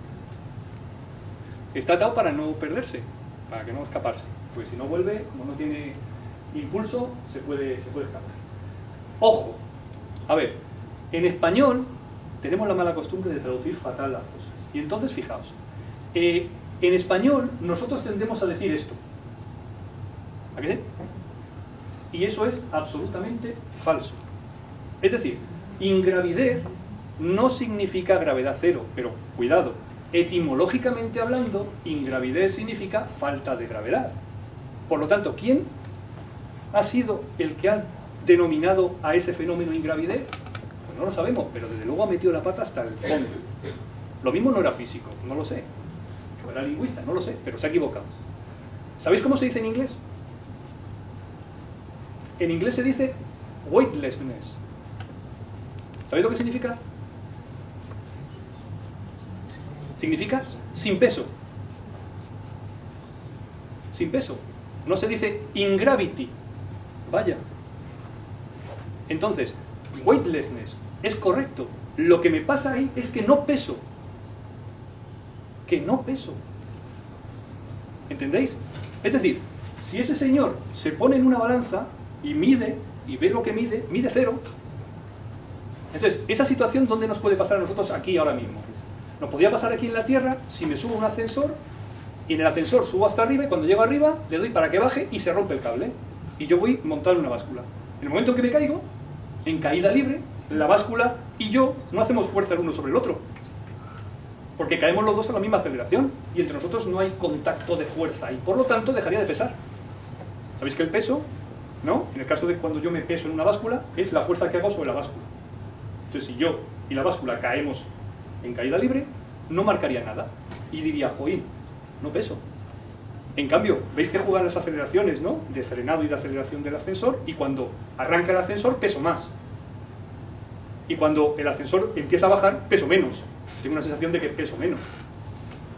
Está atado para no perderse, para que no escaparse. Pues si no vuelve, como no tiene impulso, se puede escapar. Ojo, a ver, en español tenemos la mala costumbre de traducir fatal las cosas. Y entonces, fijaos, en español nosotros tendemos a decir esto. ¿A qué sí? Y eso es absolutamente falso. Es decir, ingravidez no significa gravedad cero, pero cuidado, etimológicamente hablando, ingravidez significa falta de gravedad. Por lo tanto, ¿quién ha sido el que ha denominado a ese fenómeno ingravidez? Pues no lo sabemos, pero desde luego ha metido la pata hasta el fondo. Lo mismo no era físico, no lo sé. O era lingüista, no lo sé, pero se ha equivocado. ¿Sabéis cómo se dice en inglés? En inglés se dice weightlessness. ¿Sabéis lo que significa? Significa sin peso. Sin peso. No se dice ingravity. Vaya. Entonces, weightlessness es correcto. Lo que me pasa ahí es que no peso. Que no peso. ¿Entendéis? Es decir, si ese señor se pone en una balanza y mide, y ve lo que mide, mide 0. Entonces, esa situación, ¿dónde nos puede pasar a nosotros aquí ahora mismo? Nos podría pasar aquí en la Tierra si me subo a un ascensor y en el ascensor subo hasta arriba y cuando llego arriba le doy para que baje y se rompe el cable y yo voy montado en una báscula. En el momento en que me caigo, en caída libre, la báscula y yo no hacemos fuerza el uno sobre el otro porque caemos los dos a la misma aceleración y entre nosotros no hay contacto de fuerza y por lo tanto dejaría de pesar. ¿Sabéis que el peso, no? En el caso de cuando yo me peso en una báscula, es la fuerza que hago sobre la báscula. Entonces, si yo y la báscula caemos en caída libre, no marcaría nada. Y diría, joder, no peso. En cambio, veis que juegan las aceleraciones, ¿no? De frenado y de aceleración del ascensor, y cuando arranca el ascensor, peso más. Y cuando el ascensor empieza a bajar, peso menos. Tengo una sensación de que peso menos.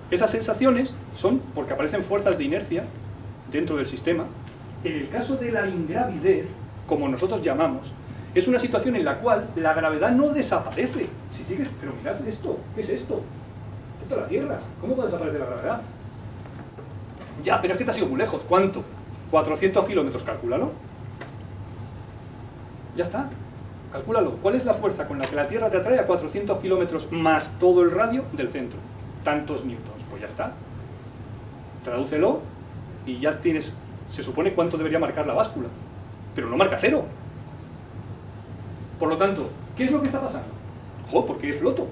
Esas sensaciones son porque aparecen fuerzas de inercia dentro del sistema. En el caso de la ingravidez, como nosotros llamamos, es una situación en la cual la gravedad no desaparece. Si sigues, pero mirad esto, ¿qué es esto? Esto es la Tierra, ¿cómo puede desaparecer la gravedad? Ya, pero es que te has ido muy lejos. ¿Cuánto? 400 kilómetros, calcúlalo. Ya está, calcúlalo. ¿Cuál es la fuerza con la que la Tierra te atrae a 400 kilómetros más todo el radio del centro? Tantos newtons, pues ya está. Tradúcelo y ya tienes, se supone cuánto debería marcar la báscula, pero no marca 0. Por lo tanto, ¿qué es lo que está pasando? ¡Jo! ¿Por qué floto?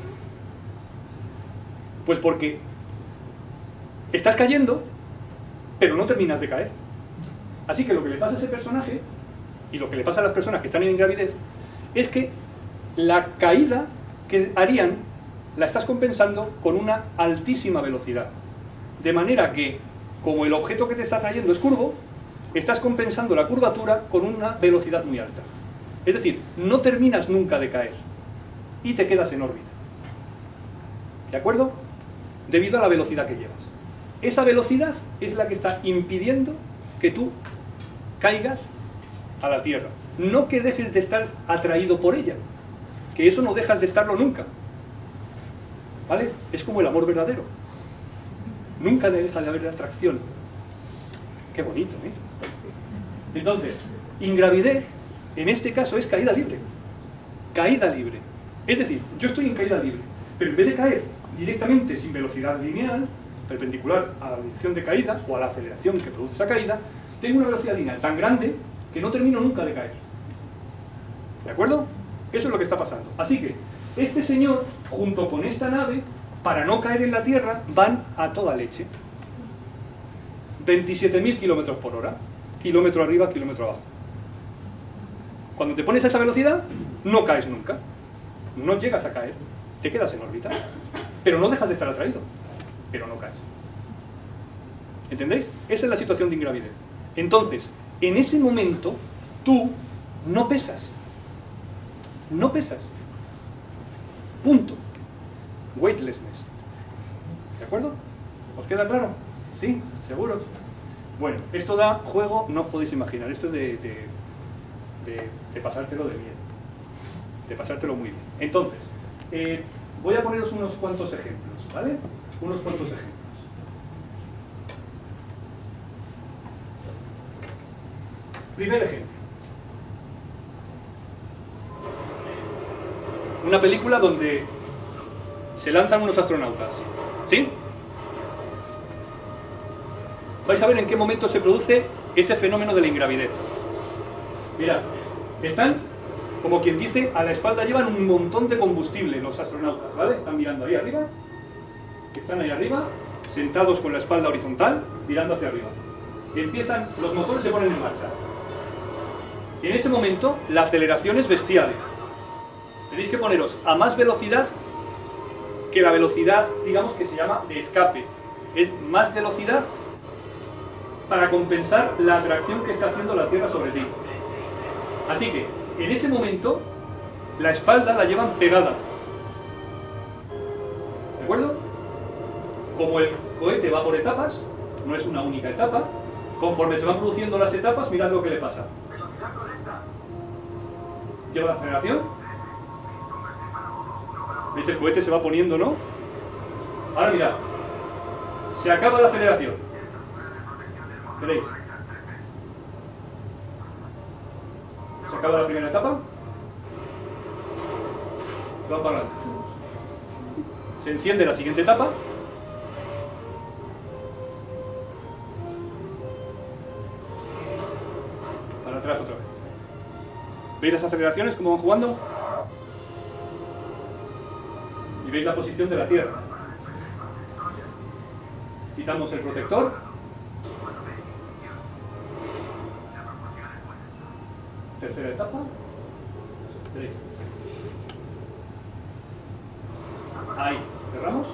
Pues porque estás cayendo, pero no terminas de caer. Así que lo que le pasa a ese personaje, y lo que le pasa a las personas que están en ingravidez, es que la caída que harían la estás compensando con una altísima velocidad. De manera que, como el objeto que te está trayendo es curvo, estás compensando la curvatura con una velocidad muy alta. Es decir, no terminas nunca de caer y te quedas en órbita. ¿De acuerdo? Debido a la velocidad que llevas. Esa velocidad es la que está impidiendo que tú caigas a la Tierra. No que dejes de estar atraído por ella, que eso no dejas de estarlo nunca. ¿Vale? Es como el amor verdadero. Nunca deja de haber atracción. Qué bonito, ¿eh? Entonces, ingravidez, en este caso, es caída libre. Caída libre. Es decir, yo estoy en caída libre, pero en vez de caer directamente sin velocidad lineal, perpendicular a la dirección de caída, o a la aceleración que produce esa caída, tengo una velocidad lineal tan grande que no termino nunca de caer. ¿De acuerdo? Eso es lo que está pasando. Así que, este señor, junto con esta nave, para no caer en la Tierra, van a toda leche. 27.000 kilómetros por hora. Kilómetro arriba, kilómetro abajo. Cuando te pones a esa velocidad, no caes nunca. No llegas a caer. Te quedas en órbita. Pero no dejas de estar atraído. Pero no caes. ¿Entendéis? Esa es la situación de ingravidez. Entonces, en ese momento, tú no pesas. No pesas. Punto. Weightlessness. ¿De acuerdo? ¿Os queda claro? ¿Sí? ¿Seguros? Bueno, esto da juego, no os podéis imaginar. Esto es de pasártelo de bien. De pasártelo muy bien. Entonces, voy a poneros unos cuantos ejemplos, ¿vale? Unos cuantos ejemplos. Primer ejemplo. Una película donde se lanzan unos astronautas. ¿Sí? Vais a ver en qué momento se produce ese fenómeno de la ingravidez. Mirad, están, como quien dice, a la espalda llevan un montón de combustible los astronautas, ¿vale? Están mirando ahí arriba, están ahí arriba, sentados con la espalda horizontal, mirando hacia arriba. Y empiezan, los motores se ponen en marcha. Y en ese momento, la aceleración es bestial. Tenéis que poneros a más velocidad que la velocidad, digamos, que se llama de escape. Es más velocidad para compensar la atracción que está haciendo la Tierra sobre ti. Así que, en ese momento, la espalda la llevan pegada. ¿De acuerdo? Como el cohete va por etapas, no es una única etapa, conforme se van produciendo las etapas, mirad lo que le pasa. Lleva la aceleración. ¿Veis? El cohete se va poniendo, ¿no? Ahora mirad. Se acaba la aceleración. ¿Veréis? Se acaba la primera etapa. Se va para adelante. Se enciende la siguiente etapa. Para atrás otra vez. ¿Veis las aceleraciones cómo van jugando? Y veis la posición de la Tierra. Quitamos el protector. Tercera etapa. Veréis. Ahí. Cerramos.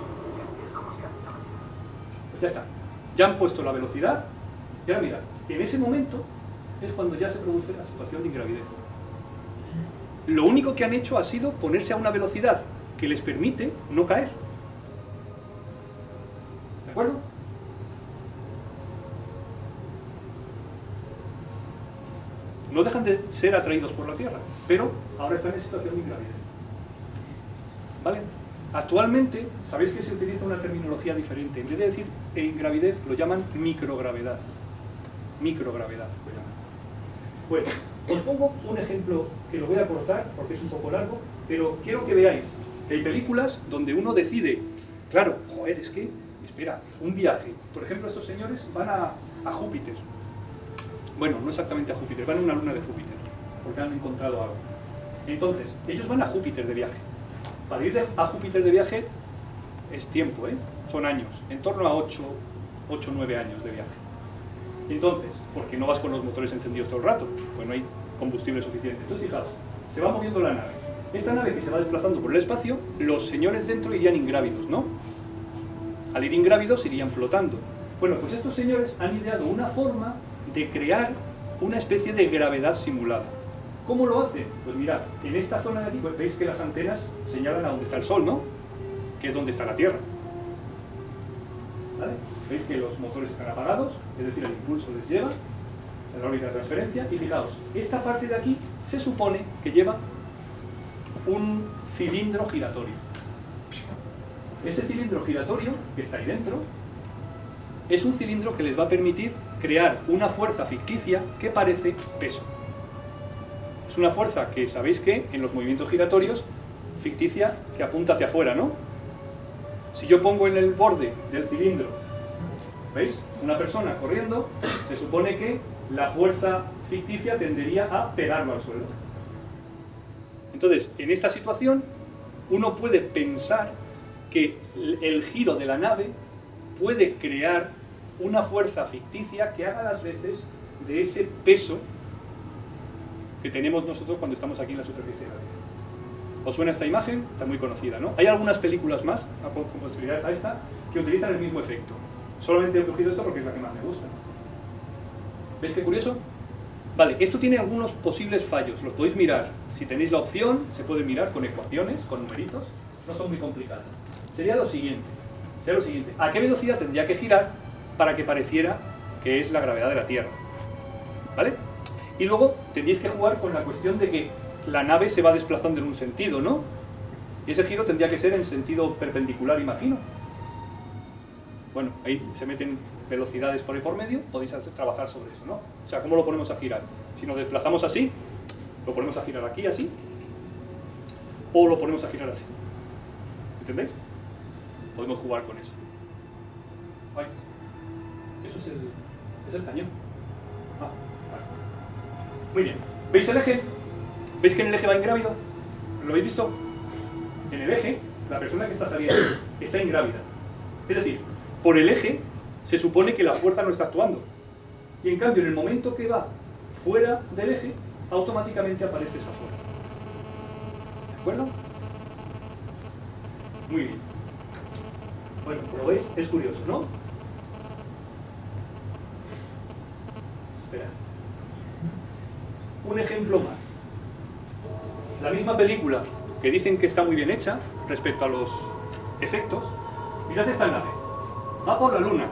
Pues ya está. Ya han puesto la velocidad. Y ahora mirad. En ese momento es cuando ya se produce la situación de ingravidez. Lo único que han hecho ha sido ponerse a una velocidad que les permite no caer. acuerdo? No dejan de ser atraídos por la Tierra, pero ahora están en situación de ingravidez. ¿Vale? Actualmente, sabéis que se utiliza una terminología diferente. En vez de decir ingravidez, lo llaman microgravedad. Microgravedad lo llaman. Bueno, os pongo un ejemplo que lo voy a cortar porque es un poco largo, pero quiero que veáis que hay películas donde uno decide, claro, joder, es que, espera, un viaje. Por ejemplo, estos señores van a Júpiter. Bueno, no exactamente a Júpiter, van a una luna de Júpiter, porque han encontrado algo. Entonces, ellos van a Júpiter de viaje. Para ir a Júpiter de viaje es tiempo, son años, en torno a 8 o 9 años de viaje. Entonces, porque no vas con los motores encendidos todo el rato, pues no hay combustible suficiente. Entonces, fijaos, se va moviendo la nave. Esta nave que se va desplazando por el espacio, los señores dentro irían ingrávidos, ¿no? Al ir ingrávidos irían flotando. Bueno, pues estos señores han ideado una forma de crear una especie de gravedad simulada. ¿Cómo lo hacen? Pues mirad, en esta zona de aquí, pues veis que las antenas señalan a donde está el Sol, ¿no? Que es donde está la Tierra. ¿Vale? Veis que los motores están apagados, es decir, el impulso les lleva a la órbita de transferencia, y fijaos, esta parte de aquí se supone que lleva un cilindro giratorio. Ese cilindro giratorio, que está ahí dentro, es un cilindro que les va a permitir crear una fuerza ficticia que parece peso. Es una fuerza que, sabéis que, en los movimientos giratorios, ficticia, que apunta hacia afuera, ¿no? Si yo pongo en el borde del cilindro, ¿veis? Una persona corriendo, se supone que la fuerza ficticia tendería a pegarlo al suelo. Entonces, en esta situación, uno puede pensar que el giro de la nave puede crear una fuerza ficticia que haga las veces de ese peso que tenemos nosotros cuando estamos aquí en la superficie de la Tierra. ¿Os suena esta imagen? Está muy conocida, ¿no? Hay algunas películas más, con posterioridad a esta, que utilizan el mismo efecto. Solamente he cogido esta porque es la que más me gusta. ¿Veis qué curioso? Vale, esto tiene algunos posibles fallos, los podéis mirar. Si tenéis la opción, se puede mirar con ecuaciones, con numeritos, no son muy complicados. Sería lo siguiente, ¿a qué velocidad tendría que girar para que pareciera que es la gravedad de la Tierra? ¿Vale? Y luego tendríais que jugar con la cuestión de que la nave se va desplazando en un sentido, ¿no? Y ese giro tendría que ser en sentido perpendicular, imagino. Bueno, ahí se meten velocidades por ahí por medio, podéis trabajar sobre eso, ¿no? O sea, ¿cómo lo ponemos a girar? Si nos desplazamos así, lo ponemos a girar aquí, así, o lo ponemos a girar así. ¿Entendéis? Podemos jugar con eso. Ay, eso es el cañón. Ah, vale. Muy bien. ¿Veis el eje? ¿Veis que en el eje va ingrávido? ¿Lo habéis visto? En el eje, la persona que está saliendo está ingrávida. Es decir, por el eje se supone que la fuerza no está actuando. Y en cambio, en el momento que va fuera del eje, automáticamente aparece esa fuerza. ¿De acuerdo? Muy bien. Bueno, como veis, es curioso, ¿no? Espera. Un ejemplo más. La misma película que dicen que está muy bien hecha respecto a los efectos. Mirad esta nave. Va por la Luna.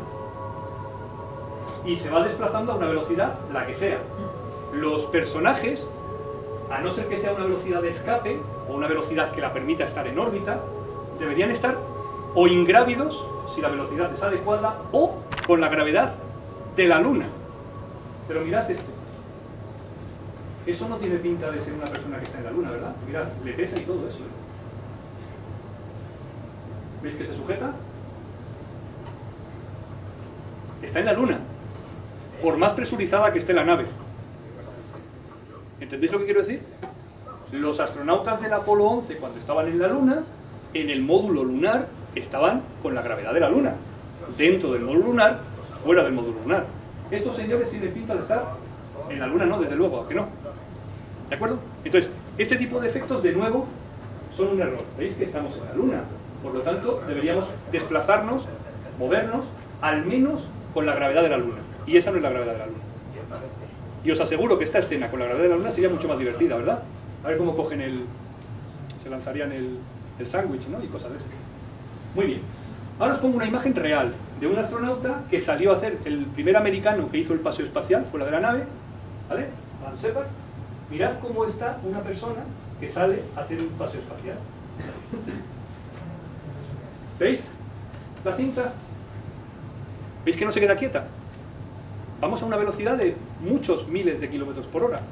Y se va desplazando a una velocidad, la que sea. Los personajes, a no ser que sea una velocidad de escape, o una velocidad que la permita estar en órbita, deberían estar o ingrávidos, si la velocidad es adecuada, o con la gravedad de la Luna. Pero mirad esto. Eso no tiene pinta de ser una persona que está en la Luna, ¿verdad? Mirad, le pesa y todo eso. ¿Veis que se sujeta? Está en la Luna, por más presurizada que esté la nave. ¿Entendéis lo que quiero decir? Los astronautas del Apolo 11, cuando estaban en la Luna, en el módulo lunar, estaban con la gravedad de la Luna. Dentro del módulo lunar, fuera del módulo lunar. Estos señores tienen pinta de estar en la Luna, no, desde luego, que no. ¿De acuerdo? Entonces, este tipo de efectos, de nuevo, son un error. ¿Veis que estamos en la Luna? Por lo tanto, deberíamos desplazarnos, movernos, al menos con la gravedad de la Luna. Y esa no es la gravedad de la Luna. Y os aseguro que esta escena con la gravedad de la Luna sería mucho más divertida, ¿verdad? A ver cómo cogen se lanzarían el sándwich, ¿no? Y cosas de esas. Muy bien. Ahora os pongo una imagen real de un astronauta que salió a hacer, el primer americano que hizo el paseo espacial fuera de la nave, ¿vale? Van Shepard. Mirad cómo está una persona que sale a hacer un paseo espacial. ¿Veis la cinta? ¿Veis que no se queda quieta? Vamos a una velocidad de muchos miles de kilómetros por hora.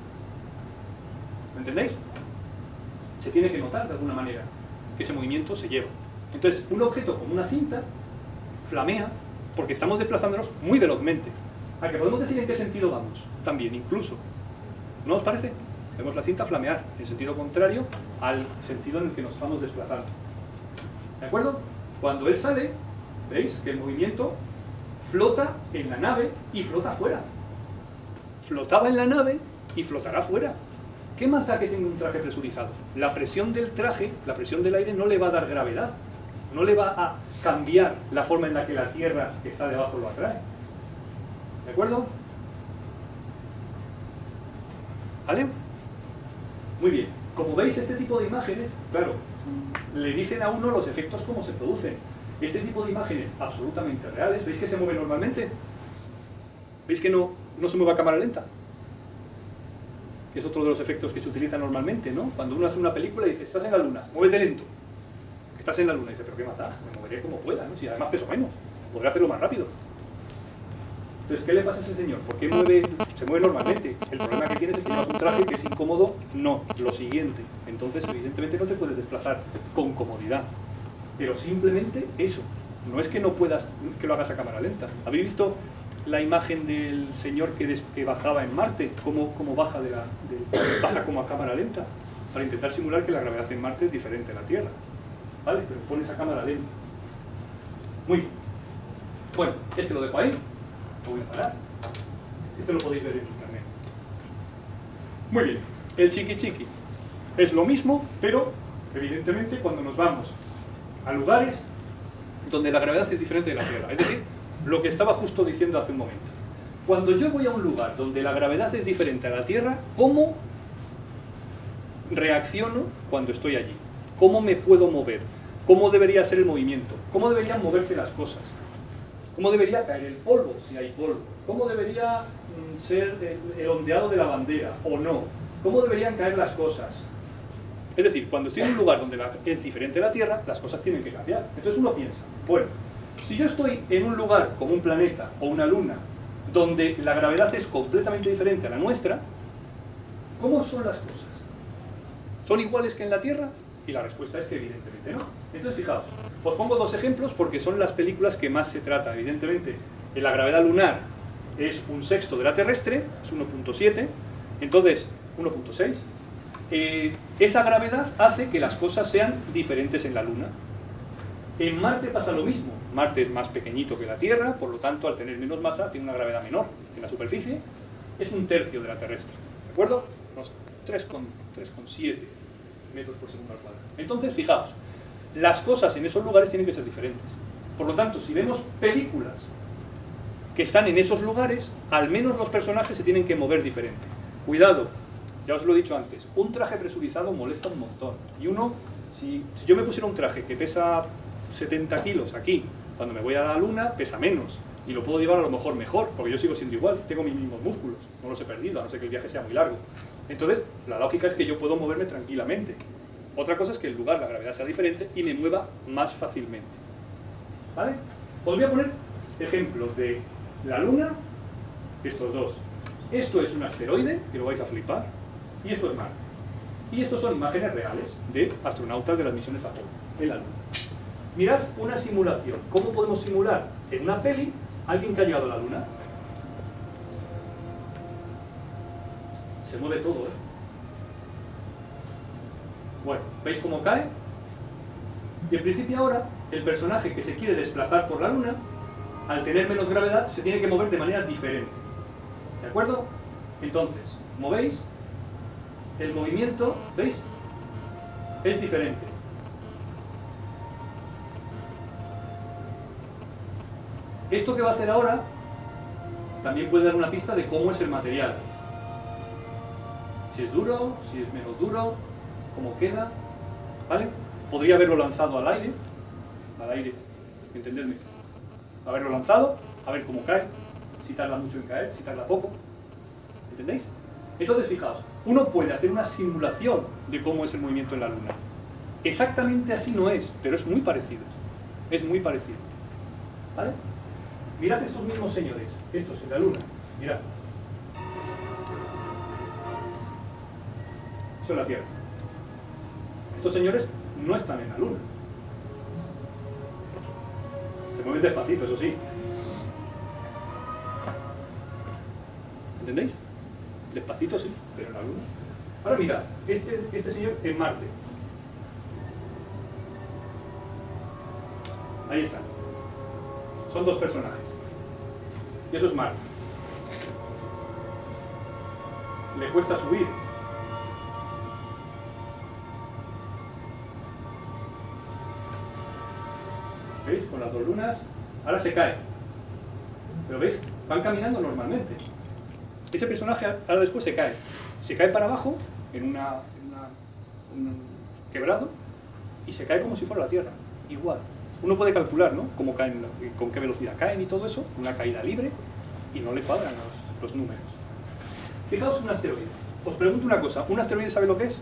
¿Me entendéis? Se tiene que notar de alguna manera que ese movimiento se lleva. Entonces, un objeto como una cinta flamea porque estamos desplazándonos muy velozmente. ¿A que podemos decir en qué sentido vamos? También, incluso. ¿No os parece? Vemos la cinta flamear en sentido contrario al sentido en el que nos vamos desplazando. ¿De acuerdo? Cuando él sale, veis que el movimiento flota en la nave y flota fuera. Flotaba en la nave y flotará fuera. ¿Qué más da que tenga un traje presurizado? La presión del traje, la presión del aire no le va a dar gravedad. No le va a cambiar la forma en la que la Tierra que está debajo lo atrae. ¿De acuerdo? ¿Vale? Muy bien. Como veis, este tipo de imágenes, claro, le dicen a uno los efectos cómo se producen. Este tipo de imágenes absolutamente reales, ¿veis que se mueve normalmente? ¿Veis que no se mueve a cámara lenta? Que es otro de los efectos que se utilizan normalmente, ¿no? Cuando uno hace una película y dice, estás en la luna, muévete lento. Estás en la luna, y dice, pero ¿qué más da? Me moveré como pueda, ¿no? Si además peso menos, podré hacerlo más rápido. Entonces, ¿qué le pasa a ese señor? ¿Por qué se mueve normalmente? El problema que tienes es que llevas un traje que es incómodo. No, lo siguiente. Entonces, evidentemente no te puedes desplazar con comodidad. Pero simplemente eso. No es que no puedas, que lo hagas a cámara lenta. ¿Habéis visto la imagen del señor que bajaba en Marte? ¿Cómo baja baja como a cámara lenta? Para intentar simular que la gravedad en Marte es diferente a la Tierra. ¿Vale? Pero pones a cámara lenta. Muy bien. Bueno, este lo dejo ahí. Lo voy a parar. Esto lo podéis ver en internet. Muy bien. El chiqui chiqui es lo mismo, pero evidentemente cuando nos vamos a lugares donde la gravedad es diferente de la Tierra. Es decir, lo que estaba justo diciendo hace un momento. Cuando yo voy a un lugar donde la gravedad es diferente a la Tierra, ¿cómo reacciono cuando estoy allí? ¿Cómo me puedo mover? ¿Cómo debería ser el movimiento? ¿Cómo deberían moverse las cosas? ¿Cómo debería caer el polvo, si hay polvo? ¿Cómo debería ser el ondeado de la bandera, o no? ¿Cómo deberían caer las cosas? Es decir, cuando estoy en un lugar donde es diferente a la Tierra, las cosas tienen que cambiar. Entonces uno piensa, bueno, si yo estoy en un lugar como un planeta o una luna, donde la gravedad es completamente diferente a la nuestra, ¿cómo son las cosas? ¿Son iguales que en la Tierra? Y la respuesta es que evidentemente no. Entonces fijaos, os pongo dos ejemplos porque son las películas que más se trata. Evidentemente, la gravedad lunar es 1/6 de la terrestre, es 1.7, entonces 1.6. Esa gravedad hace que las cosas sean diferentes en la Luna. En Marte pasa lo mismo. Marte es más pequeñito que la Tierra, por lo tanto, al tener menos masa, tiene una gravedad menor en la superficie. Es 1/3 de la terrestre, ¿de acuerdo? Unos 3,7 metros por segundo al cuadrado. Entonces, fijaos, las cosas en esos lugares tienen que ser diferentes. Por lo tanto, si vemos películas que están en esos lugares, al menos los personajes se tienen que mover diferente. Cuidado, ya os lo he dicho antes, un traje presurizado molesta un montón. Y uno, si yo me pusiera un traje que pesa 70 kilos aquí, cuando me voy a la Luna, pesa menos. Y lo puedo llevar a lo mejor, porque yo sigo siendo igual, tengo mis mismos músculos, no los he perdido, a no ser que el viaje sea muy largo. Entonces, la lógica es que yo puedo moverme tranquilamente. Otra cosa es que el lugar, la gravedad sea diferente y me mueva más fácilmente. ¿Vale? Os voy a poner ejemplos de la Luna, estos dos. Esto es un asteroide, que lo vais a flipar, y esto es Marte. Y estos son imágenes reales de astronautas de las misiones Apolo en la Luna. Mirad una simulación. ¿Cómo podemos simular en una peli a alguien que ha llegado a la Luna? Se mueve todo, ¿eh? Bueno, ¿veis cómo cae? Y en principio ahora, el personaje que se quiere desplazar por la Luna, al tener menos gravedad, se tiene que mover de manera diferente. ¿De acuerdo? Entonces, movéis, el movimiento, ¿veis? Es diferente. Esto que va a hacer ahora, también puede dar una pista de cómo es el material. Si es duro, si es menos duro, cómo queda, ¿vale? Podría haberlo lanzado al aire, entendedme. Haberlo lanzado, a ver cómo cae, si tarda mucho en caer, si tarda poco. ¿Entendéis? Entonces, fijaos, uno puede hacer una simulación de cómo es el movimiento en la Luna. Exactamente así no es, pero es muy parecido. Es muy parecido. ¿Vale? Mirad estos mismos señores, estos en la Luna. Mirad. Eso es la Tierra. Estos señores no están en la Luna. Se mueven despacito, eso sí. ¿Entendéis? Despacito sí, pero en la Luna. Ahora mirad, este señor en Marte. Ahí están. Son dos personajes. Y eso es Marte. Le cuesta subir. ¿Veis? Con las dos lunas. Ahora se cae. Pero ¿veis? Van caminando normalmente. Ese personaje ahora después se cae. Se cae para abajo en un quebrado y se cae como si fuera la Tierra. Igual. Uno puede calcular, ¿no? Cómo caen, con qué velocidad caen y todo eso. Una caída libre y no le cuadran los números. Fijaos un asteroide. Os pregunto una cosa. ¿Un asteroide sabe lo que es?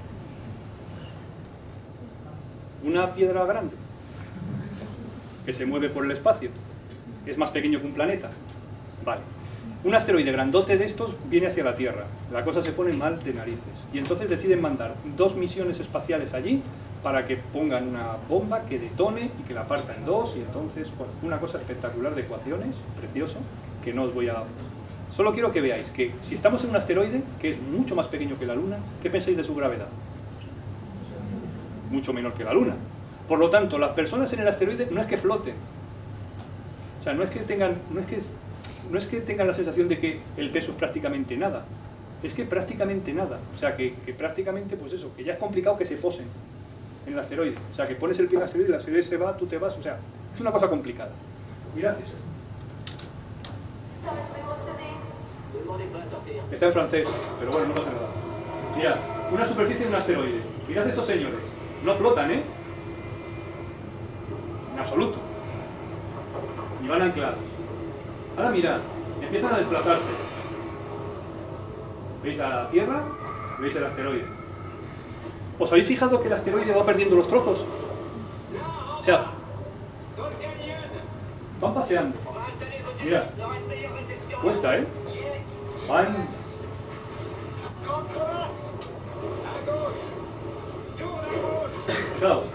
Una piedra grande que se mueve por el espacio. Es más pequeño que un planeta. Vale. Un asteroide grandote de estos viene hacia la Tierra. La cosa se pone mal de narices. Y entonces deciden mandar 2 misiones espaciales allí para que pongan una bomba que detone y que la parta en 2. Y entonces, bueno, una cosa espectacular de ecuaciones, precioso, que no os voy a... Solo quiero que veáis que si estamos en un asteroide, que es mucho más pequeño que la Luna, ¿qué pensáis de su gravedad? Mucho menor que la Luna. Por lo tanto, las personas en el asteroide no es que floten. O sea, no es que tengan la sensación de que el peso es prácticamente nada. Es que prácticamente nada. O sea, que prácticamente, pues eso, que ya es complicado que se posen en el asteroide. O sea, que pones el pie en el asteroide se va, tú te vas. O sea, es una cosa complicada. Mirad eso. Está en francés, pero bueno, no pasa nada. Mirad, una superficie de un asteroide. Mirad estos señores. No flotan, ¿eh? En absoluto. Y van anclados. Ahora mirad, empiezan a desplazarse. ¿Veis la Tierra? ¿Veis el asteroide? ¿Os habéis fijado que el asteroide va perdiendo los trozos? O sea, van paseando. Mirad, cuesta, ¿eh? Van... Fijaos.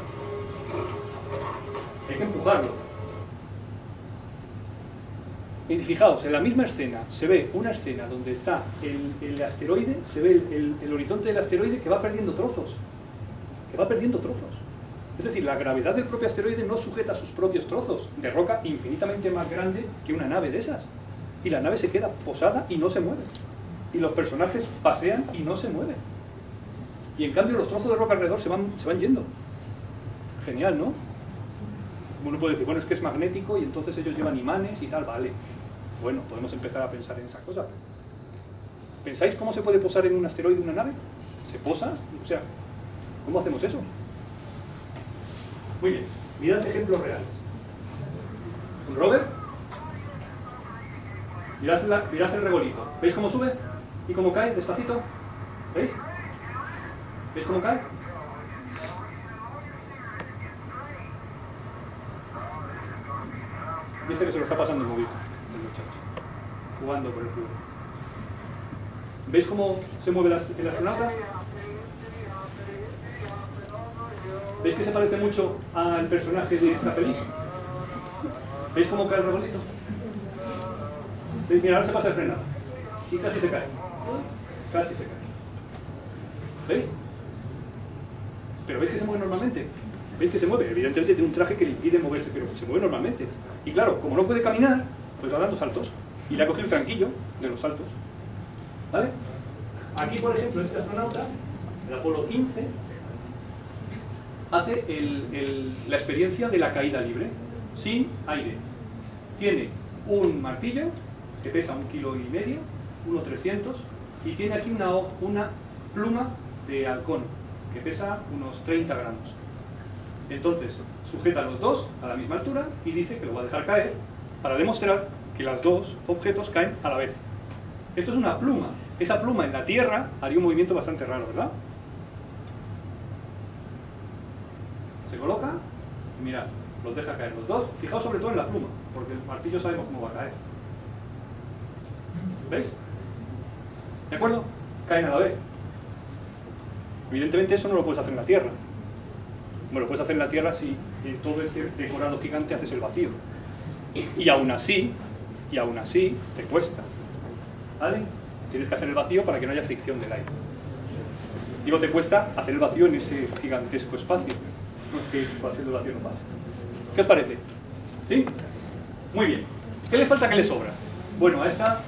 Hay que empujarlo. Y fijaos, en la misma escena se ve una escena donde está el asteroide, se ve el horizonte del asteroide que va perdiendo trozos. Que va perdiendo trozos. Es decir, la gravedad del propio asteroide no sujeta sus propios trozos de roca infinitamente más grande que una nave de esas. Y la nave se queda posada y no se mueve. Y los personajes pasean y no se mueven. Y en cambio los trozos de roca alrededor se van yendo. Genial, ¿no? Uno puede decir, bueno, es que es magnético y entonces ellos llevan imanes y tal, vale. Bueno, podemos empezar a pensar en esa cosa. ¿Pensáis cómo se puede posar en un asteroide una nave? ¿Se posa? O sea, ¿cómo hacemos eso? Muy bien, mirad ejemplos reales. Un rover. Mirad el regolito. ¿Veis cómo sube? ¿Y cómo cae? Despacito. ¿Veis? ¿Veis cómo cae? Dice que se lo está pasando muy bien el muchacho, jugando por el cubo. ¿Veis cómo se mueve el astronauta? ¿Veis que se parece mucho al personaje de Está Feliz? ¿Veis cómo cae el regolito? ¿Veis? Mira, ahora se pasa el frenado y casi se cae. Casi se cae. ¿Veis? Pero ¿veis que se mueve normalmente? ¿Veis que se mueve? Evidentemente tiene un traje que le impide moverse, pero se mueve normalmente. Y claro, como no puede caminar, pues va dando saltos. Y le ha cogido el tranquillo de los saltos. ¿Vale? Aquí, por ejemplo, este astronauta, el Apolo 15, hace la experiencia de la caída libre, sin aire. Tiene un martillo, que pesa 1,5 kilos, 1,300, y tiene aquí una pluma de halcón, que pesa unos 30 gramos. Entonces, sujeta los dos a la misma altura y dice que lo va a dejar caer para demostrar que los dos objetos caen a la vez. Esto es una pluma. Esa pluma en la Tierra haría un movimiento bastante raro, ¿verdad? Se coloca y mirad, los deja caer los dos. Fijaos sobre todo en la pluma, porque el martillo sabemos cómo va a caer. ¿Veis? ¿De acuerdo? Caen a la vez. Evidentemente eso no lo puedes hacer en la Tierra. Bueno, lo puedes hacer en la Tierra si en todo este decorado gigante haces el vacío. Y aún así te cuesta. ¿Vale? Tienes que hacer el vacío para que no haya fricción del aire. Digo, te cuesta hacer el vacío en ese gigantesco espacio. No es que haciendo el vacío no pasa. ¿Qué os parece? ¿Sí? Muy bien. ¿Qué le falta que le sobra? Bueno, a esta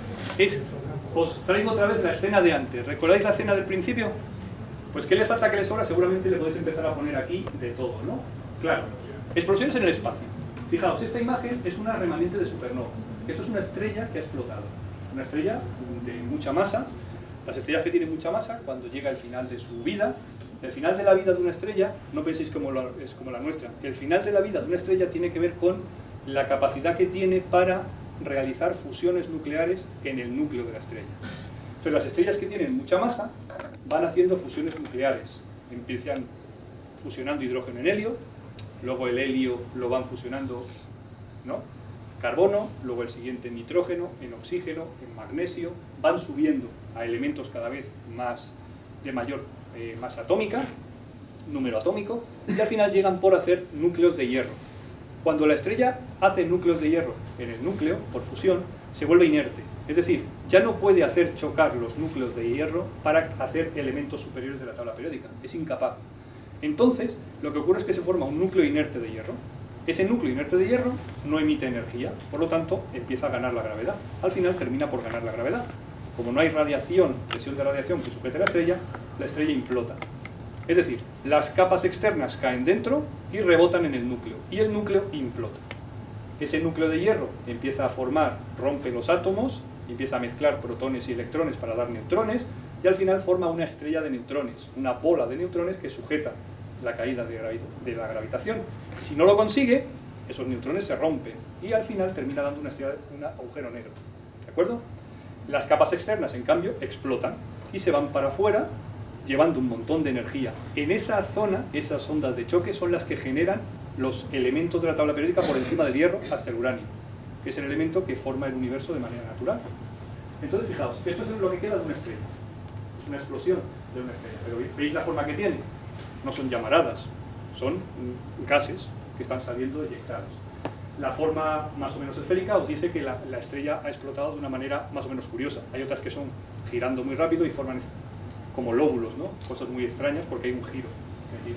os traigo otra vez la escena de antes. ¿Recordáis la escena del principio? Pues ¿qué le falta que le sobra? Seguramente le podéis empezar a poner aquí de todo, ¿no? Claro. Explosiones en el espacio. Fijaos, esta imagen es una remanente de supernova. Esto es una estrella que ha explotado. Una estrella de mucha masa. Las estrellas que tienen mucha masa, cuando llega el final de su vida, el final de la vida de una estrella, no penséis es como la nuestra. El final de la vida de una estrella tiene que ver con la capacidad que tiene para realizar fusiones nucleares en el núcleo de la estrella. Entonces las estrellas que tienen mucha masa van haciendo fusiones nucleares. Empiezan fusionando hidrógeno en helio, luego el helio lo van fusionando, ¿no?, carbono, luego el siguiente en nitrógeno, en oxígeno, en magnesio, van subiendo a elementos cada vez más de mayor masa atómica, número atómico, y al final llegan por hacer núcleos de hierro. Cuando la estrella hace núcleos de hierro en el núcleo, por fusión, se vuelve inerte. Es decir, ya no puede hacer chocar los núcleos de hierro para hacer elementos superiores de la tabla periódica. Es incapaz. Entonces, lo que ocurre es que se forma un núcleo inerte de hierro. Ese núcleo inerte de hierro no emite energía, por lo tanto, empieza a ganar la gravedad. Al final termina por ganar la gravedad. Como no hay radiación, presión de radiación que sujete la estrella implota. Es decir, las capas externas caen dentro y rebotan en el núcleo, y el núcleo implota. Ese núcleo de hierro empieza a formar, rompe los átomos, empieza a mezclar protones y electrones para dar neutrones, y al final forma una estrella de neutrones, una bola de neutrones que sujeta la caída de la gravitación. Si no lo consigue, esos neutrones se rompen, y al final termina dando una estrella, un agujero negro. ¿De acuerdo? Las capas externas, en cambio, explotan y se van para afuera, llevando un montón de energía. En esa zona, esas ondas de choque son las que generan los elementos de la tabla periódica por encima del hierro hasta el uranio, que es el elemento que forma el universo de manera natural. Entonces, fijaos, esto es lo que queda de una estrella. Es una explosión de una estrella. Pero ¿veis la forma que tiene? No son llamaradas, son gases que están saliendo eyectados. La forma más o menos esférica os dice que la estrella ha explotado de una manera más o menos curiosa. Hay otras que son girando muy rápido y forman como lóbulos, ¿no? Cosas muy extrañas porque hay un giro metido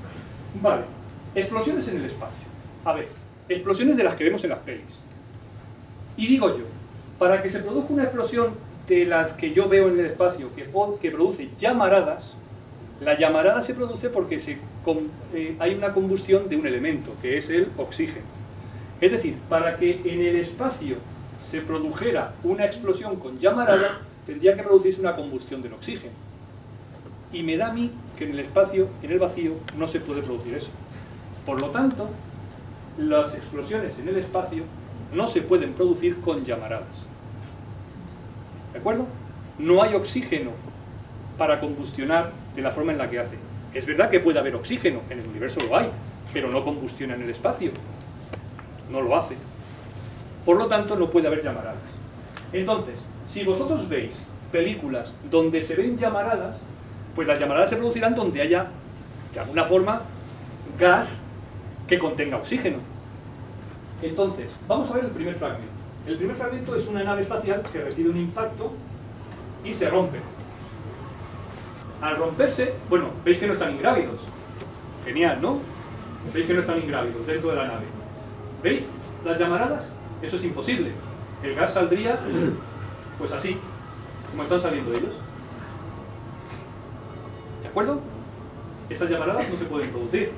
en él. Vale, explosiones en el espacio. A ver, explosiones de las que vemos en las pelis. Y digo yo, para que se produzca una explosión de las que yo veo en el espacio que produce llamaradas, la llamarada se produce porque hay una combustión de un elemento, que es el oxígeno. Es decir, para que en el espacio se produjera una explosión con llamarada, tendría que producirse una combustión del oxígeno. Y me da a mí que en el espacio, en el vacío, no se puede producir eso. Por lo tanto, las explosiones en el espacio no se pueden producir con llamaradas. ¿De acuerdo? No hay oxígeno para combustionar de la forma en la que hace. Es verdad que puede haber oxígeno, en el universo lo hay, pero no combustiona en el espacio. No lo hace. Por lo tanto, no puede haber llamaradas. Entonces, si vosotros veis películas donde se ven llamaradas, pues las llamaradas se producirán donde haya, de alguna forma, gas que contenga oxígeno. Entonces, vamos a ver el primer fragmento. El primer fragmento es una nave espacial que recibe un impacto y se rompe. Al romperse, bueno, veis que no están ingrávidos. Genial, ¿no? Veis que no están ingrávidos dentro de la nave. ¿Veis las llamaradas? Eso es imposible. El gas saldría, pues así, como están saliendo ellos. ¿De acuerdo? Estas llamaradas no se pueden producir.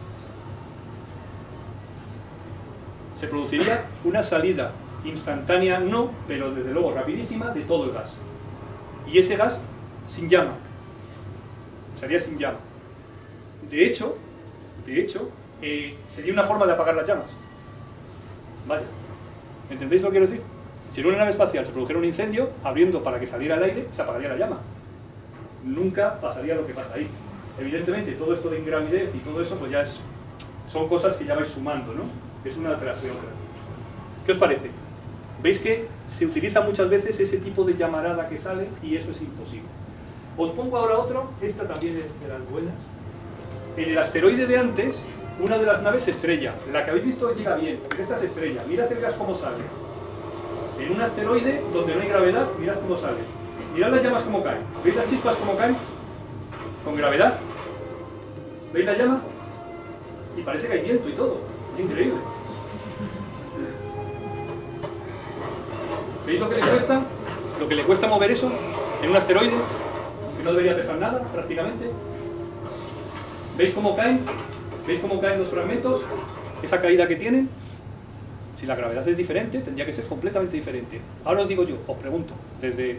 Se produciría una salida instantánea, no, pero desde luego rapidísima, de todo el gas. Y ese gas sin llama. Sería sin llama. De hecho, sería una forma de apagar las llamas. Vale. ¿Entendéis lo que quiero decir? Si en una nave espacial se produjera un incendio, abriendo para que saliera el aire, se apagaría la llama. Nunca pasaría lo que pasa ahí. Evidentemente, todo esto de ingravidez y todo eso, pues ya son cosas que ya vais sumando, ¿no? Es una tras de otra. ¿Qué os parece? ¿Veis que se utiliza muchas veces ese tipo de llamarada que sale y eso es imposible? Os pongo ahora otro, esta también es de las buenas. En el asteroide de antes, una de las naves se estrella. La que habéis visto llega bien, pero esta se estrella. Mirad el gas cómo sale. En un asteroide donde no hay gravedad, mirad cómo sale. Mirad las llamas cómo caen. ¿Veis las chispas cómo caen? Con gravedad. ¿Veis la llama? Y parece que hay viento y todo. Es increíble. ¿Veis lo que le cuesta? Lo que le cuesta mover eso en un asteroide, que no debería pesar nada, prácticamente. ¿Veis cómo caen? ¿Veis cómo caen los fragmentos? Esa caída que tienen. Si la gravedad es diferente, tendría que ser completamente diferente. Ahora os digo yo, os pregunto, desde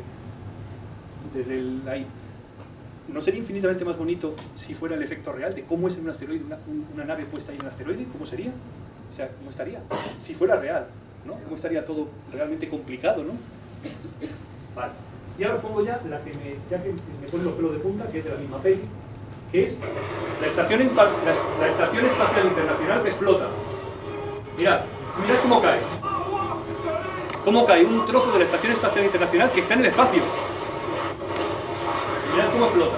ahí, ¿no sería infinitamente más bonito si fuera el efecto real de cómo es en un asteroide, una nave puesta ahí en un asteroide? ¿Cómo sería? O sea, ¿cómo estaría? Si fuera real, ¿no? ¿Cómo estaría todo realmente complicado, ¿no? Vale. Y ahora os pongo ya la que ya que me pone los pelos de punta, que es de la misma peli, que es la Estación Espacial Internacional que explota. Mirad cómo cae. Cómo cae un trozo de la Estación Espacial Internacional que está en el espacio. Mirad cómo explota.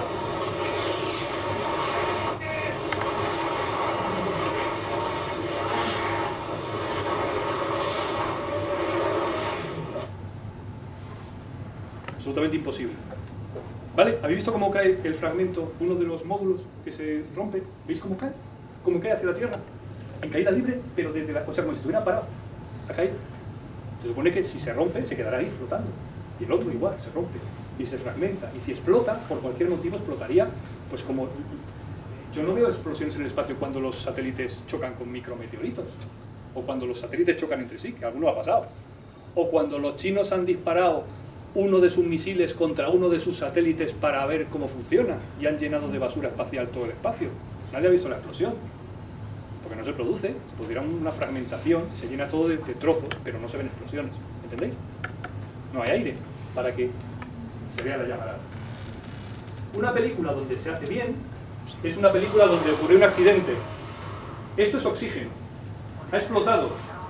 Absolutamente imposible. ¿Vale? ¿Habéis visto cómo cae el fragmento, uno de los módulos que se rompe? ¿Veis cómo cae? ¿Cómo cae hacia la Tierra? En caída libre, pero desde la... O sea, como si estuviera parado. Ha caído. Se supone que si se rompe, se quedará ahí flotando. Y el otro igual, se rompe. Y se fragmenta. Y si explota, por cualquier motivo explotaría, pues como... Yo no veo explosiones en el espacio cuando los satélites chocan con micrometeoritos. O cuando los satélites chocan entre sí, que alguno ha pasado. O cuando los chinos han disparado uno de sus misiles contra uno de sus satélites para ver cómo funciona y han llenado de basura espacial todo el espacio. Nadie ha visto la explosión, porque no se produce, se produciera una fragmentación, se llena todo de trozos, pero no se ven explosiones, ¿entendéis? No hay aire para que se vea la llamarada. Una película donde se hace bien es una película donde ocurrió un accidente. Esto es oxígeno, ha explotado.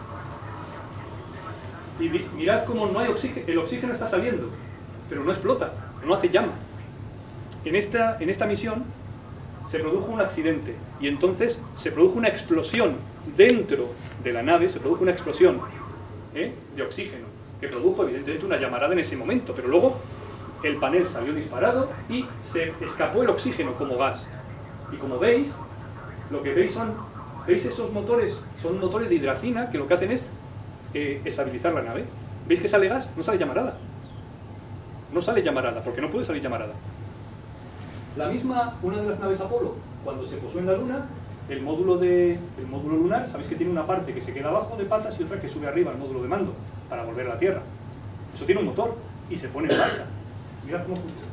Y mirad cómo no hay oxígeno, el oxígeno está saliendo, pero no explota, no hace llama. En esta misión se produjo un accidente y entonces se produjo una explosión dentro de la nave, se produjo una explosión de oxígeno, que produjo evidentemente una llamarada en ese momento, pero luego el panel salió disparado y se escapó el oxígeno como gas. Y como veis, lo que veis ¿veis esos motores? Son motores de hidracina que lo que hacen es estabilizar la nave. ¿Veis que sale gas? No sale llamarada. No sale llamarada, porque no puede salir llamarada. Una de las naves Apolo, cuando se posó en la Luna, el módulo lunar, sabéis que tiene una parte que se queda abajo de patas y otra que sube arriba al módulo de mando, para volver a la Tierra. Eso tiene un motor y se pone en marcha. Mirad cómo funciona.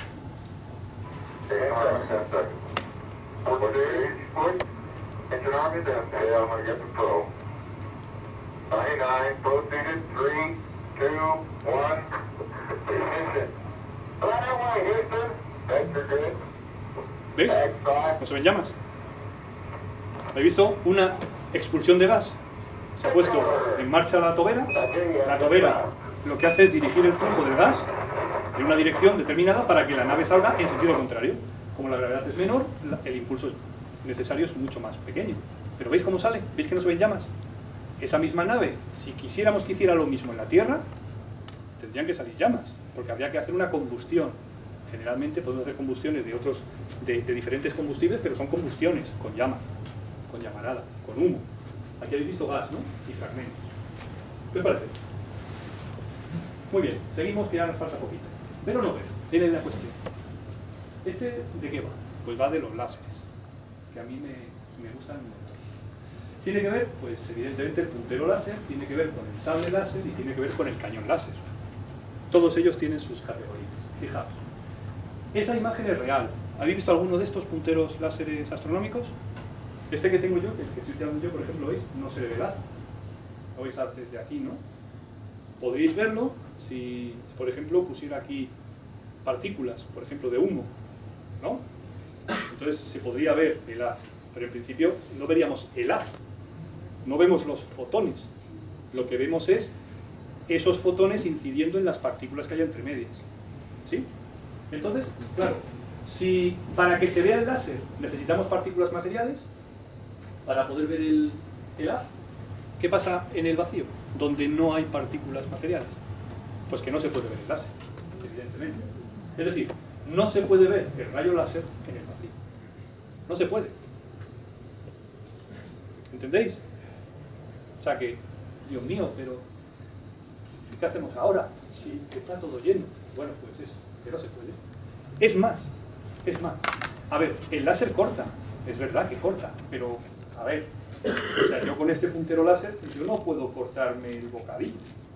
¿Veis? No se ven llamas. ¿Habéis visto una expulsión de gas? Se ha puesto en marcha la tobera. La tobera lo que hace es dirigir el flujo del gas en una dirección determinada para que la nave salga en sentido contrario. Como la gravedad es menor, el impulso necesario es mucho más pequeño. Pero ¿veis cómo sale? ¿Veis que no se ven llamas? Esa misma nave, si quisiéramos que hiciera lo mismo en la Tierra, tendrían que salir llamas, porque habría que hacer una combustión. Generalmente podemos hacer combustiones de diferentes combustibles, pero son combustiones con llama, con llamarada, con humo. Aquí habéis visto gas, ¿no? Y fragmentos. ¿Qué os parece? Muy bien, seguimos, que ya nos falta poquito. ¿Ver o no ver? Era la cuestión. ¿De qué va? Pues va de los láseres, que a mí me gustan un montón. Tiene que ver, pues evidentemente el puntero láser, tiene que ver con el sable láser y tiene que ver con el cañón láser. Todos ellos tienen sus categorías. Fijaos. Esa imagen es real. ¿Habéis visto alguno de estos punteros láseres astronómicos? Este que tengo yo, el que estoy tirando yo, por ejemplo, ¿veis? No se le ve el haz. Lo veis haz desde aquí, ¿no? Podríais verlo si, por ejemplo, pusiera aquí partículas, por ejemplo, de humo, ¿no? Entonces se podría ver el haz, pero en principio no veríamos el haz, no vemos los fotones. Lo que vemos es esos fotones incidiendo en las partículas que hay entre medias, ¿sí? Entonces, claro, si para que se vea el láser necesitamos partículas materiales para poder ver el haz, ¿qué pasa en el vacío? Donde no hay partículas materiales. Pues que no se puede ver el láser, evidentemente. Es decir, no se puede ver el rayo láser en el vacío. No se puede. ¿Entendéis? O sea que, Dios mío, pero ¿qué hacemos ahora? Si está todo lleno. Bueno, pues eso, que no se puede. Es más. A ver, el láser corta, es verdad que corta, pero, a ver, o sea, yo con este puntero láser, yo no puedo cortarme el bocadillo.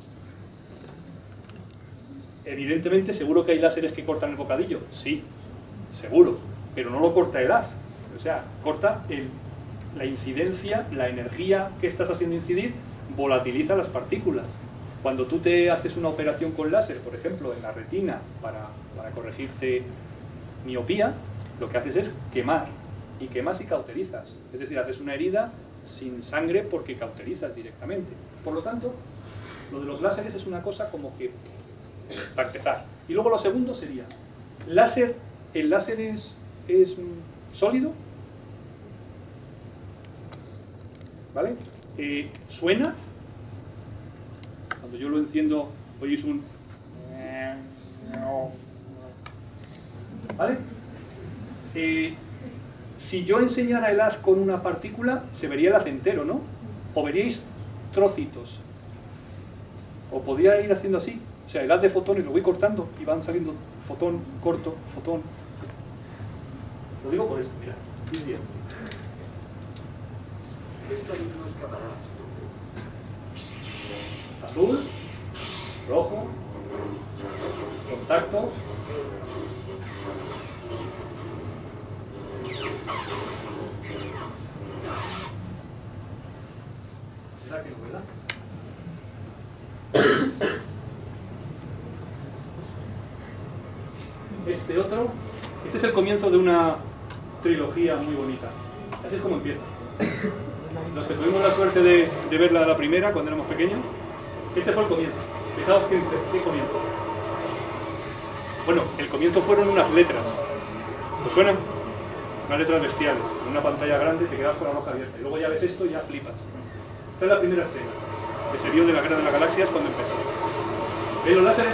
Evidentemente, seguro que hay láseres que cortan el bocadillo, sí, seguro, pero no lo corta el haz, o sea, corta la incidencia, la energía que estás haciendo incidir, volatiliza las partículas. Cuando tú te haces una operación con láser, por ejemplo, en la retina, para corregirte miopía, lo que haces es quemar, y quemas y cauterizas, es decir, haces una herida sin sangre porque cauterizas directamente. Por lo tanto, lo de los láseres es una cosa como que, para empezar. Y luego lo segundo sería, ¿el láser es sólido? ¿Vale? ¿Suena? Cuando yo lo enciendo, oís un... ¿Vale? Si yo enseñara el haz con una partícula, se vería el haz entero, ¿no? O veríais trocitos. O podría ir haciendo así. O sea, el haz de fotones lo voy cortando y van saliendo fotón, corto, fotón. Lo digo por esto, mira. Bien. Esta luz no escapará. Azul, rojo, contacto. ¿Verdad que no, verdad? Este es el comienzo de una trilogía muy bonita. Así es como empieza. Los que tuvimos la suerte de verla la primera cuando éramos pequeños, este fue el comienzo. Fijaos qué comienzo. Bueno, el comienzo fueron unas letras. ¿Os suenan? Unas letras bestiales. En una pantalla grande te quedas con la boca abierta. Y luego ya ves esto y ya flipas. Esta es la primera escena que se vio de la Guerra de las Galaxias cuando empezó. ¿Veis los láseres?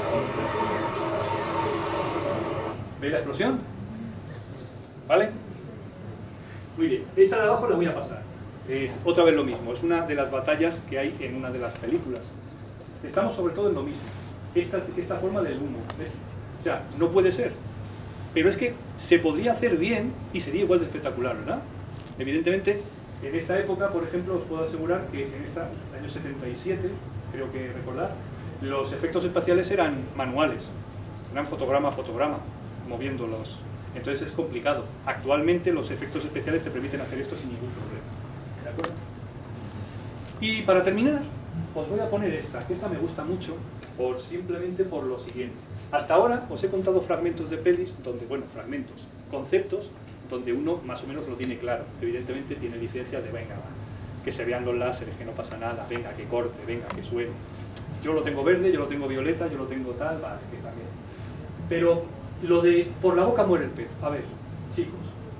¿Veis la explosión? ¿Vale? Muy bien. Esa de abajo la voy a pasar. Es otra vez lo mismo. Es una de las batallas que hay en una de las películas. Estamos sobre todo en lo mismo. Esta forma del humo. ¿Ves? O sea, no puede ser. Pero es que se podría hacer bien y sería igual de espectacular, ¿verdad? Evidentemente, en esta época, por ejemplo, os puedo asegurar que en el año 77, creo que recordar, los efectos espaciales eran manuales. Eran fotograma a fotograma, moviéndolos. Entonces es complicado. Actualmente los efectos especiales te permiten hacer esto sin ningún problema. ¿De acuerdo? Y para terminar, os voy a poner esta, que esta me gusta mucho, simplemente por lo siguiente. Hasta ahora os he contado fragmentos de pelis, donde, bueno, fragmentos, conceptos, donde uno más o menos lo tiene claro. Evidentemente tiene licencias de, venga, va, que se vean los láseres, que no pasa nada, venga, que corte, venga, que suene. Yo lo tengo verde, yo lo tengo violeta, yo lo tengo tal, vale, que también. Pero lo de por la boca muere el pez, a ver, chicos.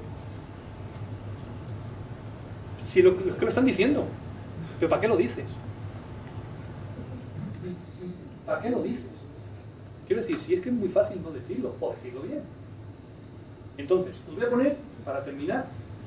Si lo que lo están diciendo, pero ¿para qué lo dices? ¿Para qué lo dices? Quiero decir, si es que es muy fácil no decirlo, o decirlo bien. Entonces, os voy a poner, para terminar,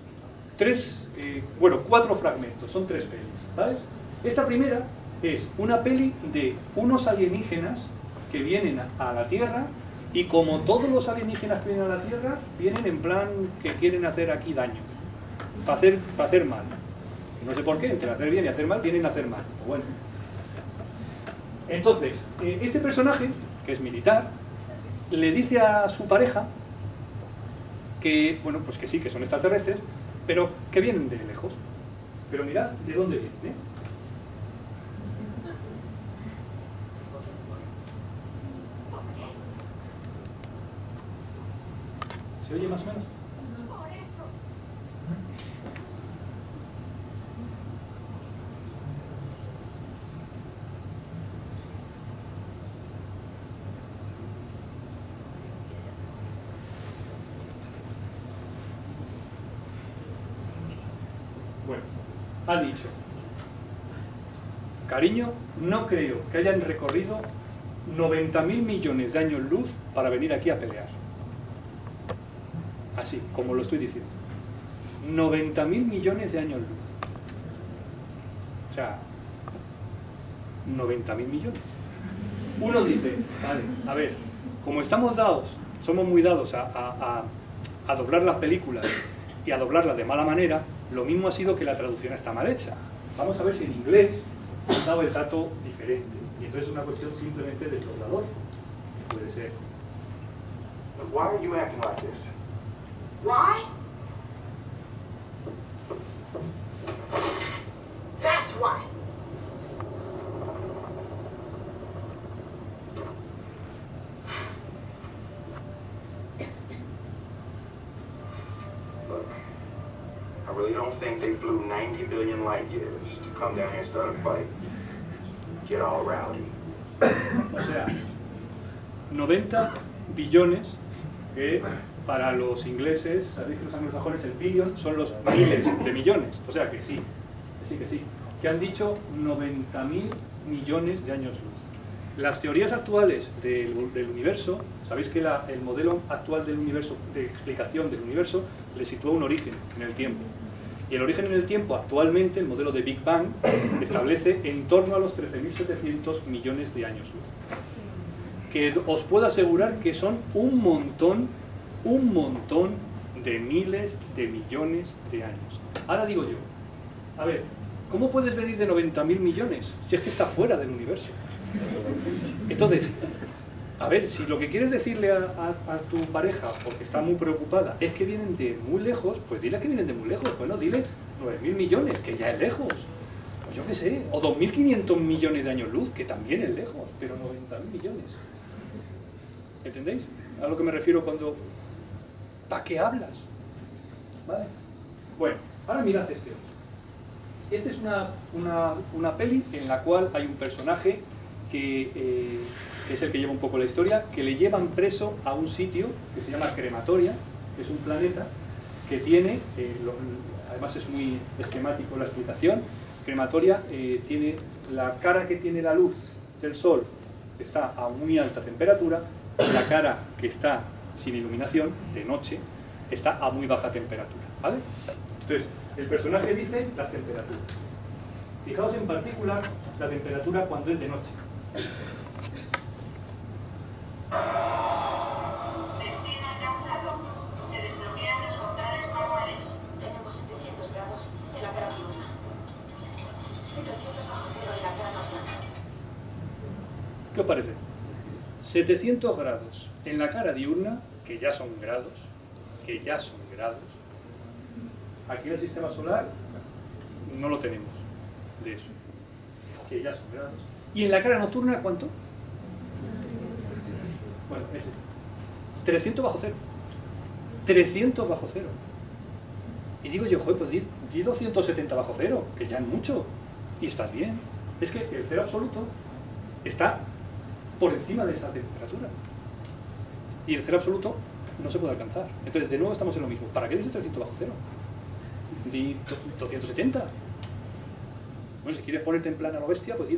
4 fragmentos, son 3 pelis, ¿sabes? Esta primera es una peli de unos alienígenas que vienen a la Tierra y como todos los alienígenas que vienen a la Tierra, vienen en plan que quieren hacer aquí daño, para hacer mal. No sé por qué, entre hacer bien y hacer mal, vienen a hacer mal. Bueno. Entonces, este personaje, que es militar, le dice a su pareja que, bueno, pues que sí, que son extraterrestres, pero que vienen de lejos. Pero mirad de dónde vienen, ¿eh? ¿Se oye más o menos? Bueno, ha dicho, cariño, no creo que hayan recorrido 90.000 millones de años luz para venir aquí a pelear. Así, como lo estoy diciendo. 90.000 millones de años luz. O sea, 90.000 millones. Uno dice, vale, a ver, como estamos dados, somos muy dados a doblar las películas y a doblarlas de mala manera, lo mismo ha sido que la traducción está mal hecha. Vamos a ver si en inglés han dado el dato diferente. Y entonces es una cuestión simplemente del doblador. Puede ser. Why are you acting like this? Why? That's why. Look, I really don't think they flew 90 billion light years to come down here and start a fight. Get all rowdy. O sea, 90 billones que para los ingleses, sabéis que los anglosajones el billion son los miles de millones, o sea que sí, que han dicho 90.000 millones de años luz. Las teorías actuales del universo, sabéis que el modelo actual del universo, de explicación del universo, le sitúa un origen en el tiempo. Y el origen en el tiempo actualmente, el modelo de Big Bang, establece en torno a los 13.700 millones de años luz. Que os puedo asegurar que son un montón de miles de millones de años. Ahora digo yo, a ver, ¿cómo puedes venir de 90.000 millones si es que está fuera del universo? Entonces, a ver, si lo que quieres decirle a tu pareja, porque está muy preocupada, es que vienen de muy lejos, pues dile que vienen de muy lejos. Bueno, dile 9.000 millones, que ya es lejos. O yo qué sé, o 2.500 millones de años luz, que también es lejos, pero 90.000 millones. ¿Entendéis? A lo que me refiero cuando... ¿Para qué hablas? ¿Vale? Bueno, ahora mirad este otro. Esta es una peli en la cual hay un personaje que es el que lleva un poco la historia, que le llevan preso a un sitio que se llama Crematoria, que es un planeta que tiene, además es muy esquemático la explicación, Crematoria tiene la cara que tiene la luz del sol, está a muy alta temperatura, la cara que está sin iluminación, de noche, está a muy baja temperatura, ¿vale? Entonces, el personaje dice las temperaturas. Fijaos en particular la temperatura cuando es de noche. Tenemos 700 grados en la cara diurna y 300 bajo cero en la cara nocturna. ¿Qué os parece? 700 grados en la cara diurna, que ya son grados, aquí en el sistema solar no lo tenemos de eso, que ya son grados. ¿Y en la cara nocturna cuánto? Bueno, ese. 300 bajo cero. 300 bajo cero. Y digo yo, joder, pues di 270 bajo cero, que ya es mucho, y estás bien. Es que el cero absoluto está por encima de esa temperatura. Y el cero absoluto no se puede alcanzar. Entonces, de nuevo estamos en lo mismo. ¿Para qué dices 300 bajo cero? Di 270. Bueno, si quieres ponerte en plan a lo bestia, pues di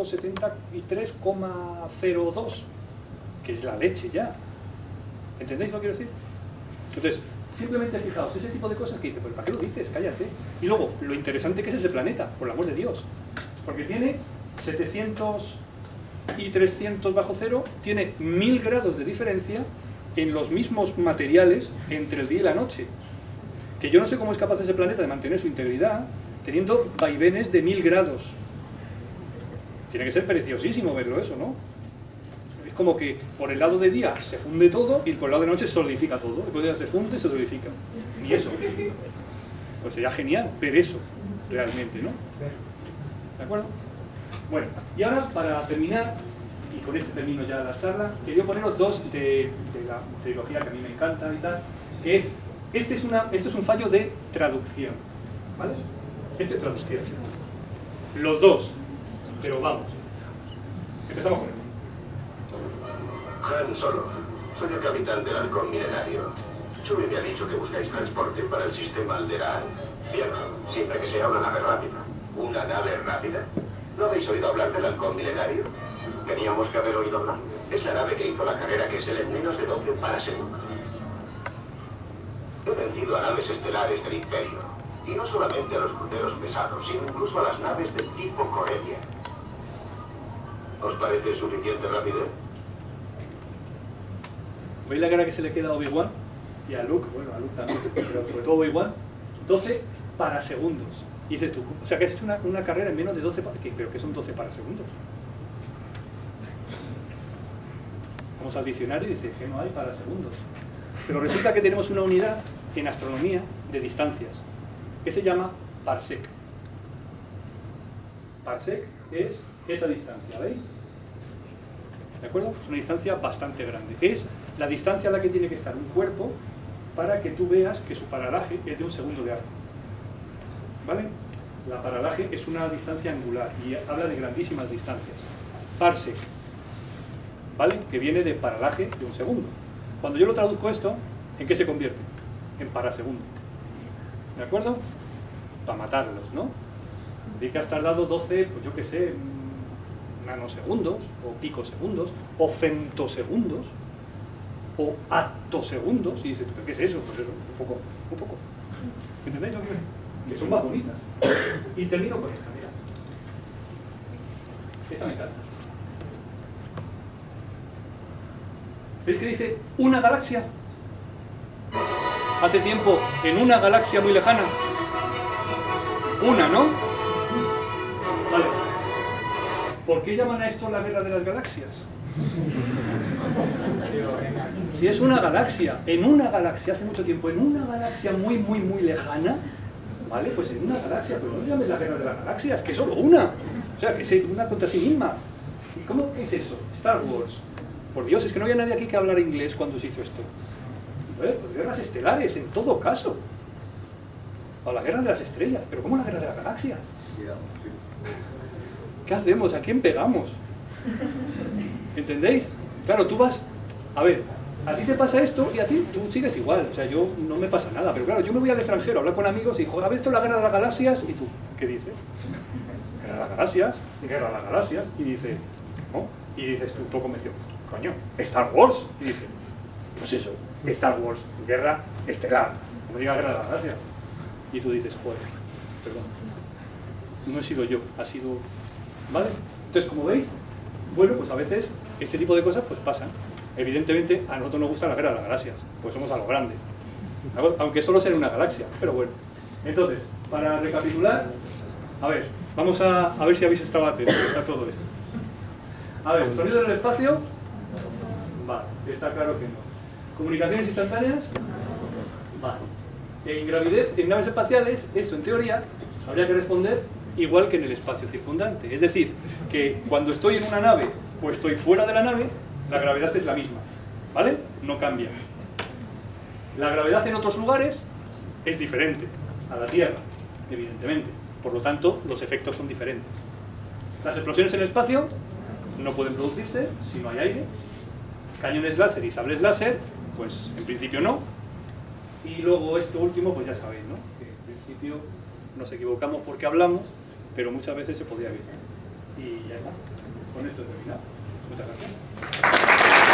273,02, que es la leche ya. ¿Entendéis lo que quiero decir? Entonces, simplemente fijaos, ese tipo de cosas que dices, pues ¿para qué lo dices? Cállate. Y luego, lo interesante que es ese planeta, por el amor de Dios. Porque tiene 700 y 300 bajo cero, tiene 1000 grados de diferencia en los mismos materiales entre el día y la noche. Que yo no sé cómo es capaz ese planeta de mantener su integridad teniendo vaivenes de 1000 grados. Tiene que ser preciosísimo verlo eso, ¿no? Es como que por el lado de día se funde todo y por el lado de noche se solidifica todo. Después de día se funde y se solidifica. Ni eso. Pues sería genial ver eso, realmente, ¿no? ¿De acuerdo? Bueno, y ahora, para terminar, y con este termino ya la charla, quería poneros dos de la trilogía que a mí me encanta y tal, que es, esto es un fallo de traducción, ¿vale? Este es traducción. Los dos, pero vamos. Empezamos con esto. Han Solo, soy el capitán del halcón milenario. Chewie me ha dicho que buscáis transporte para el sistema Alderaan. Bien, siempre que sea una nave rápida. ¿Una nave rápida? ¿No habéis oído hablar del halcón milenario? Teníamos que haber oído hablar. Es la nave que hizo la carrera que es en menos de 12 parasegundos. He vendido a naves estelares del Imperio. Y no solamente a los cruceros pesados, sino incluso a las naves del tipo Corellia. ¿Os parece suficiente rapidez? ¿Veis la cara que se le queda a Obi-Wan? Y a Luke, bueno, a Luke también, pero sobre todo a Obi-Wan, 12 parasegundos. Y dices tú, o sea que has hecho una carrera en menos de 12 parasegundos. ¿Pero qué son 12 parasegundos? Vamos al diccionario y dice que no hay parasegundos. Pero resulta que tenemos una unidad en astronomía de distancias, que se llama parsec. Parsec es esa distancia, ¿veis? ¿De acuerdo? Es una distancia bastante grande. Es la distancia a la que tiene que estar un cuerpo para que tú veas que su paralaje es de un segundo de arco. ¿Vale? La paralaje es una distancia angular y habla de grandísimas distancias. Parsec, ¿vale? Que viene de paralaje de un segundo. Cuando yo lo traduzco esto, ¿en qué se convierte? En parasegundo. ¿De acuerdo? Para matarlos, ¿no? De que has tardado 12, pues yo qué sé, nanosegundos, o picosegundos, o femtosegundos, o attosegundos, y dices, ¿pero qué es eso? Pues eso, un poco. ¿Entendéis lo que es? Que son más bonitas. Y termino con esta, mira. Esta me encanta. ¿Veis que dice una galaxia? Hace tiempo, en una galaxia muy lejana. Una, ¿no? Vale. ¿Por qué llaman a esto la guerra de las galaxias? Si es una galaxia, en una galaxia, hace mucho tiempo, en una galaxia muy lejana, ¿vale? Pues en una galaxia, pero no llames la guerra de las galaxias, que es solo una. O sea, que es una contra sí misma. ¿Y cómo es eso? Star Wars. Por Dios, es que no había nadie aquí que hablara inglés cuando se hizo esto. Pues guerras estelares, en todo caso. O la guerra de las estrellas, pero ¿cómo la guerra de las galaxias? ¿Qué hacemos? ¿A quién pegamos? ¿Entendéis? Claro, tú vas... A ver, a ti te pasa esto y a ti tú sigues igual. O sea, yo no me pasa nada. Pero claro, yo me voy al extranjero a hablar con amigos y digo, ¿has visto la guerra de las galaxias? Y tú, ¿qué dices? Guerra de las galaxias, guerra de las galaxias. Y dices, ¿no? Y dices tú, todo convencido, coño, Star Wars. Y dices, pues eso, Star Wars, guerra estelar. Como diga guerra de las galaxias. Y tú dices, joder, perdón. No he sido yo, ha sido... ¿Vale? Entonces, como veis, bueno, pues a veces este tipo de cosas pues pasan. Evidentemente, a nosotros nos gusta la guerra de las galaxias, pues somos a lo grande. Aunque solo sea en una galaxia, pero bueno. Entonces, para recapitular, a ver, vamos a ver si habéis estado atentos a todo esto. A ver, sonido del espacio. Vale, está claro que no. Comunicaciones instantáneas. Vale. En gravidez, en naves espaciales, esto en teoría habría que responder igual que en el espacio circundante. Es decir, que cuando estoy en una nave o estoy fuera de la nave, la gravedad es la misma, ¿vale? No cambia. La gravedad en otros lugares es diferente a la Tierra, evidentemente. Por lo tanto, los efectos son diferentes. Las explosiones en el espacio no pueden producirse si no hay aire. Cañones láser y sables láser, pues en principio no. Y luego esto último, pues ya sabéis, ¿no? Que en principio nos equivocamos porque hablamos, pero muchas veces se podía evitar. Y ya está. Con esto he terminado. Muchas gracias.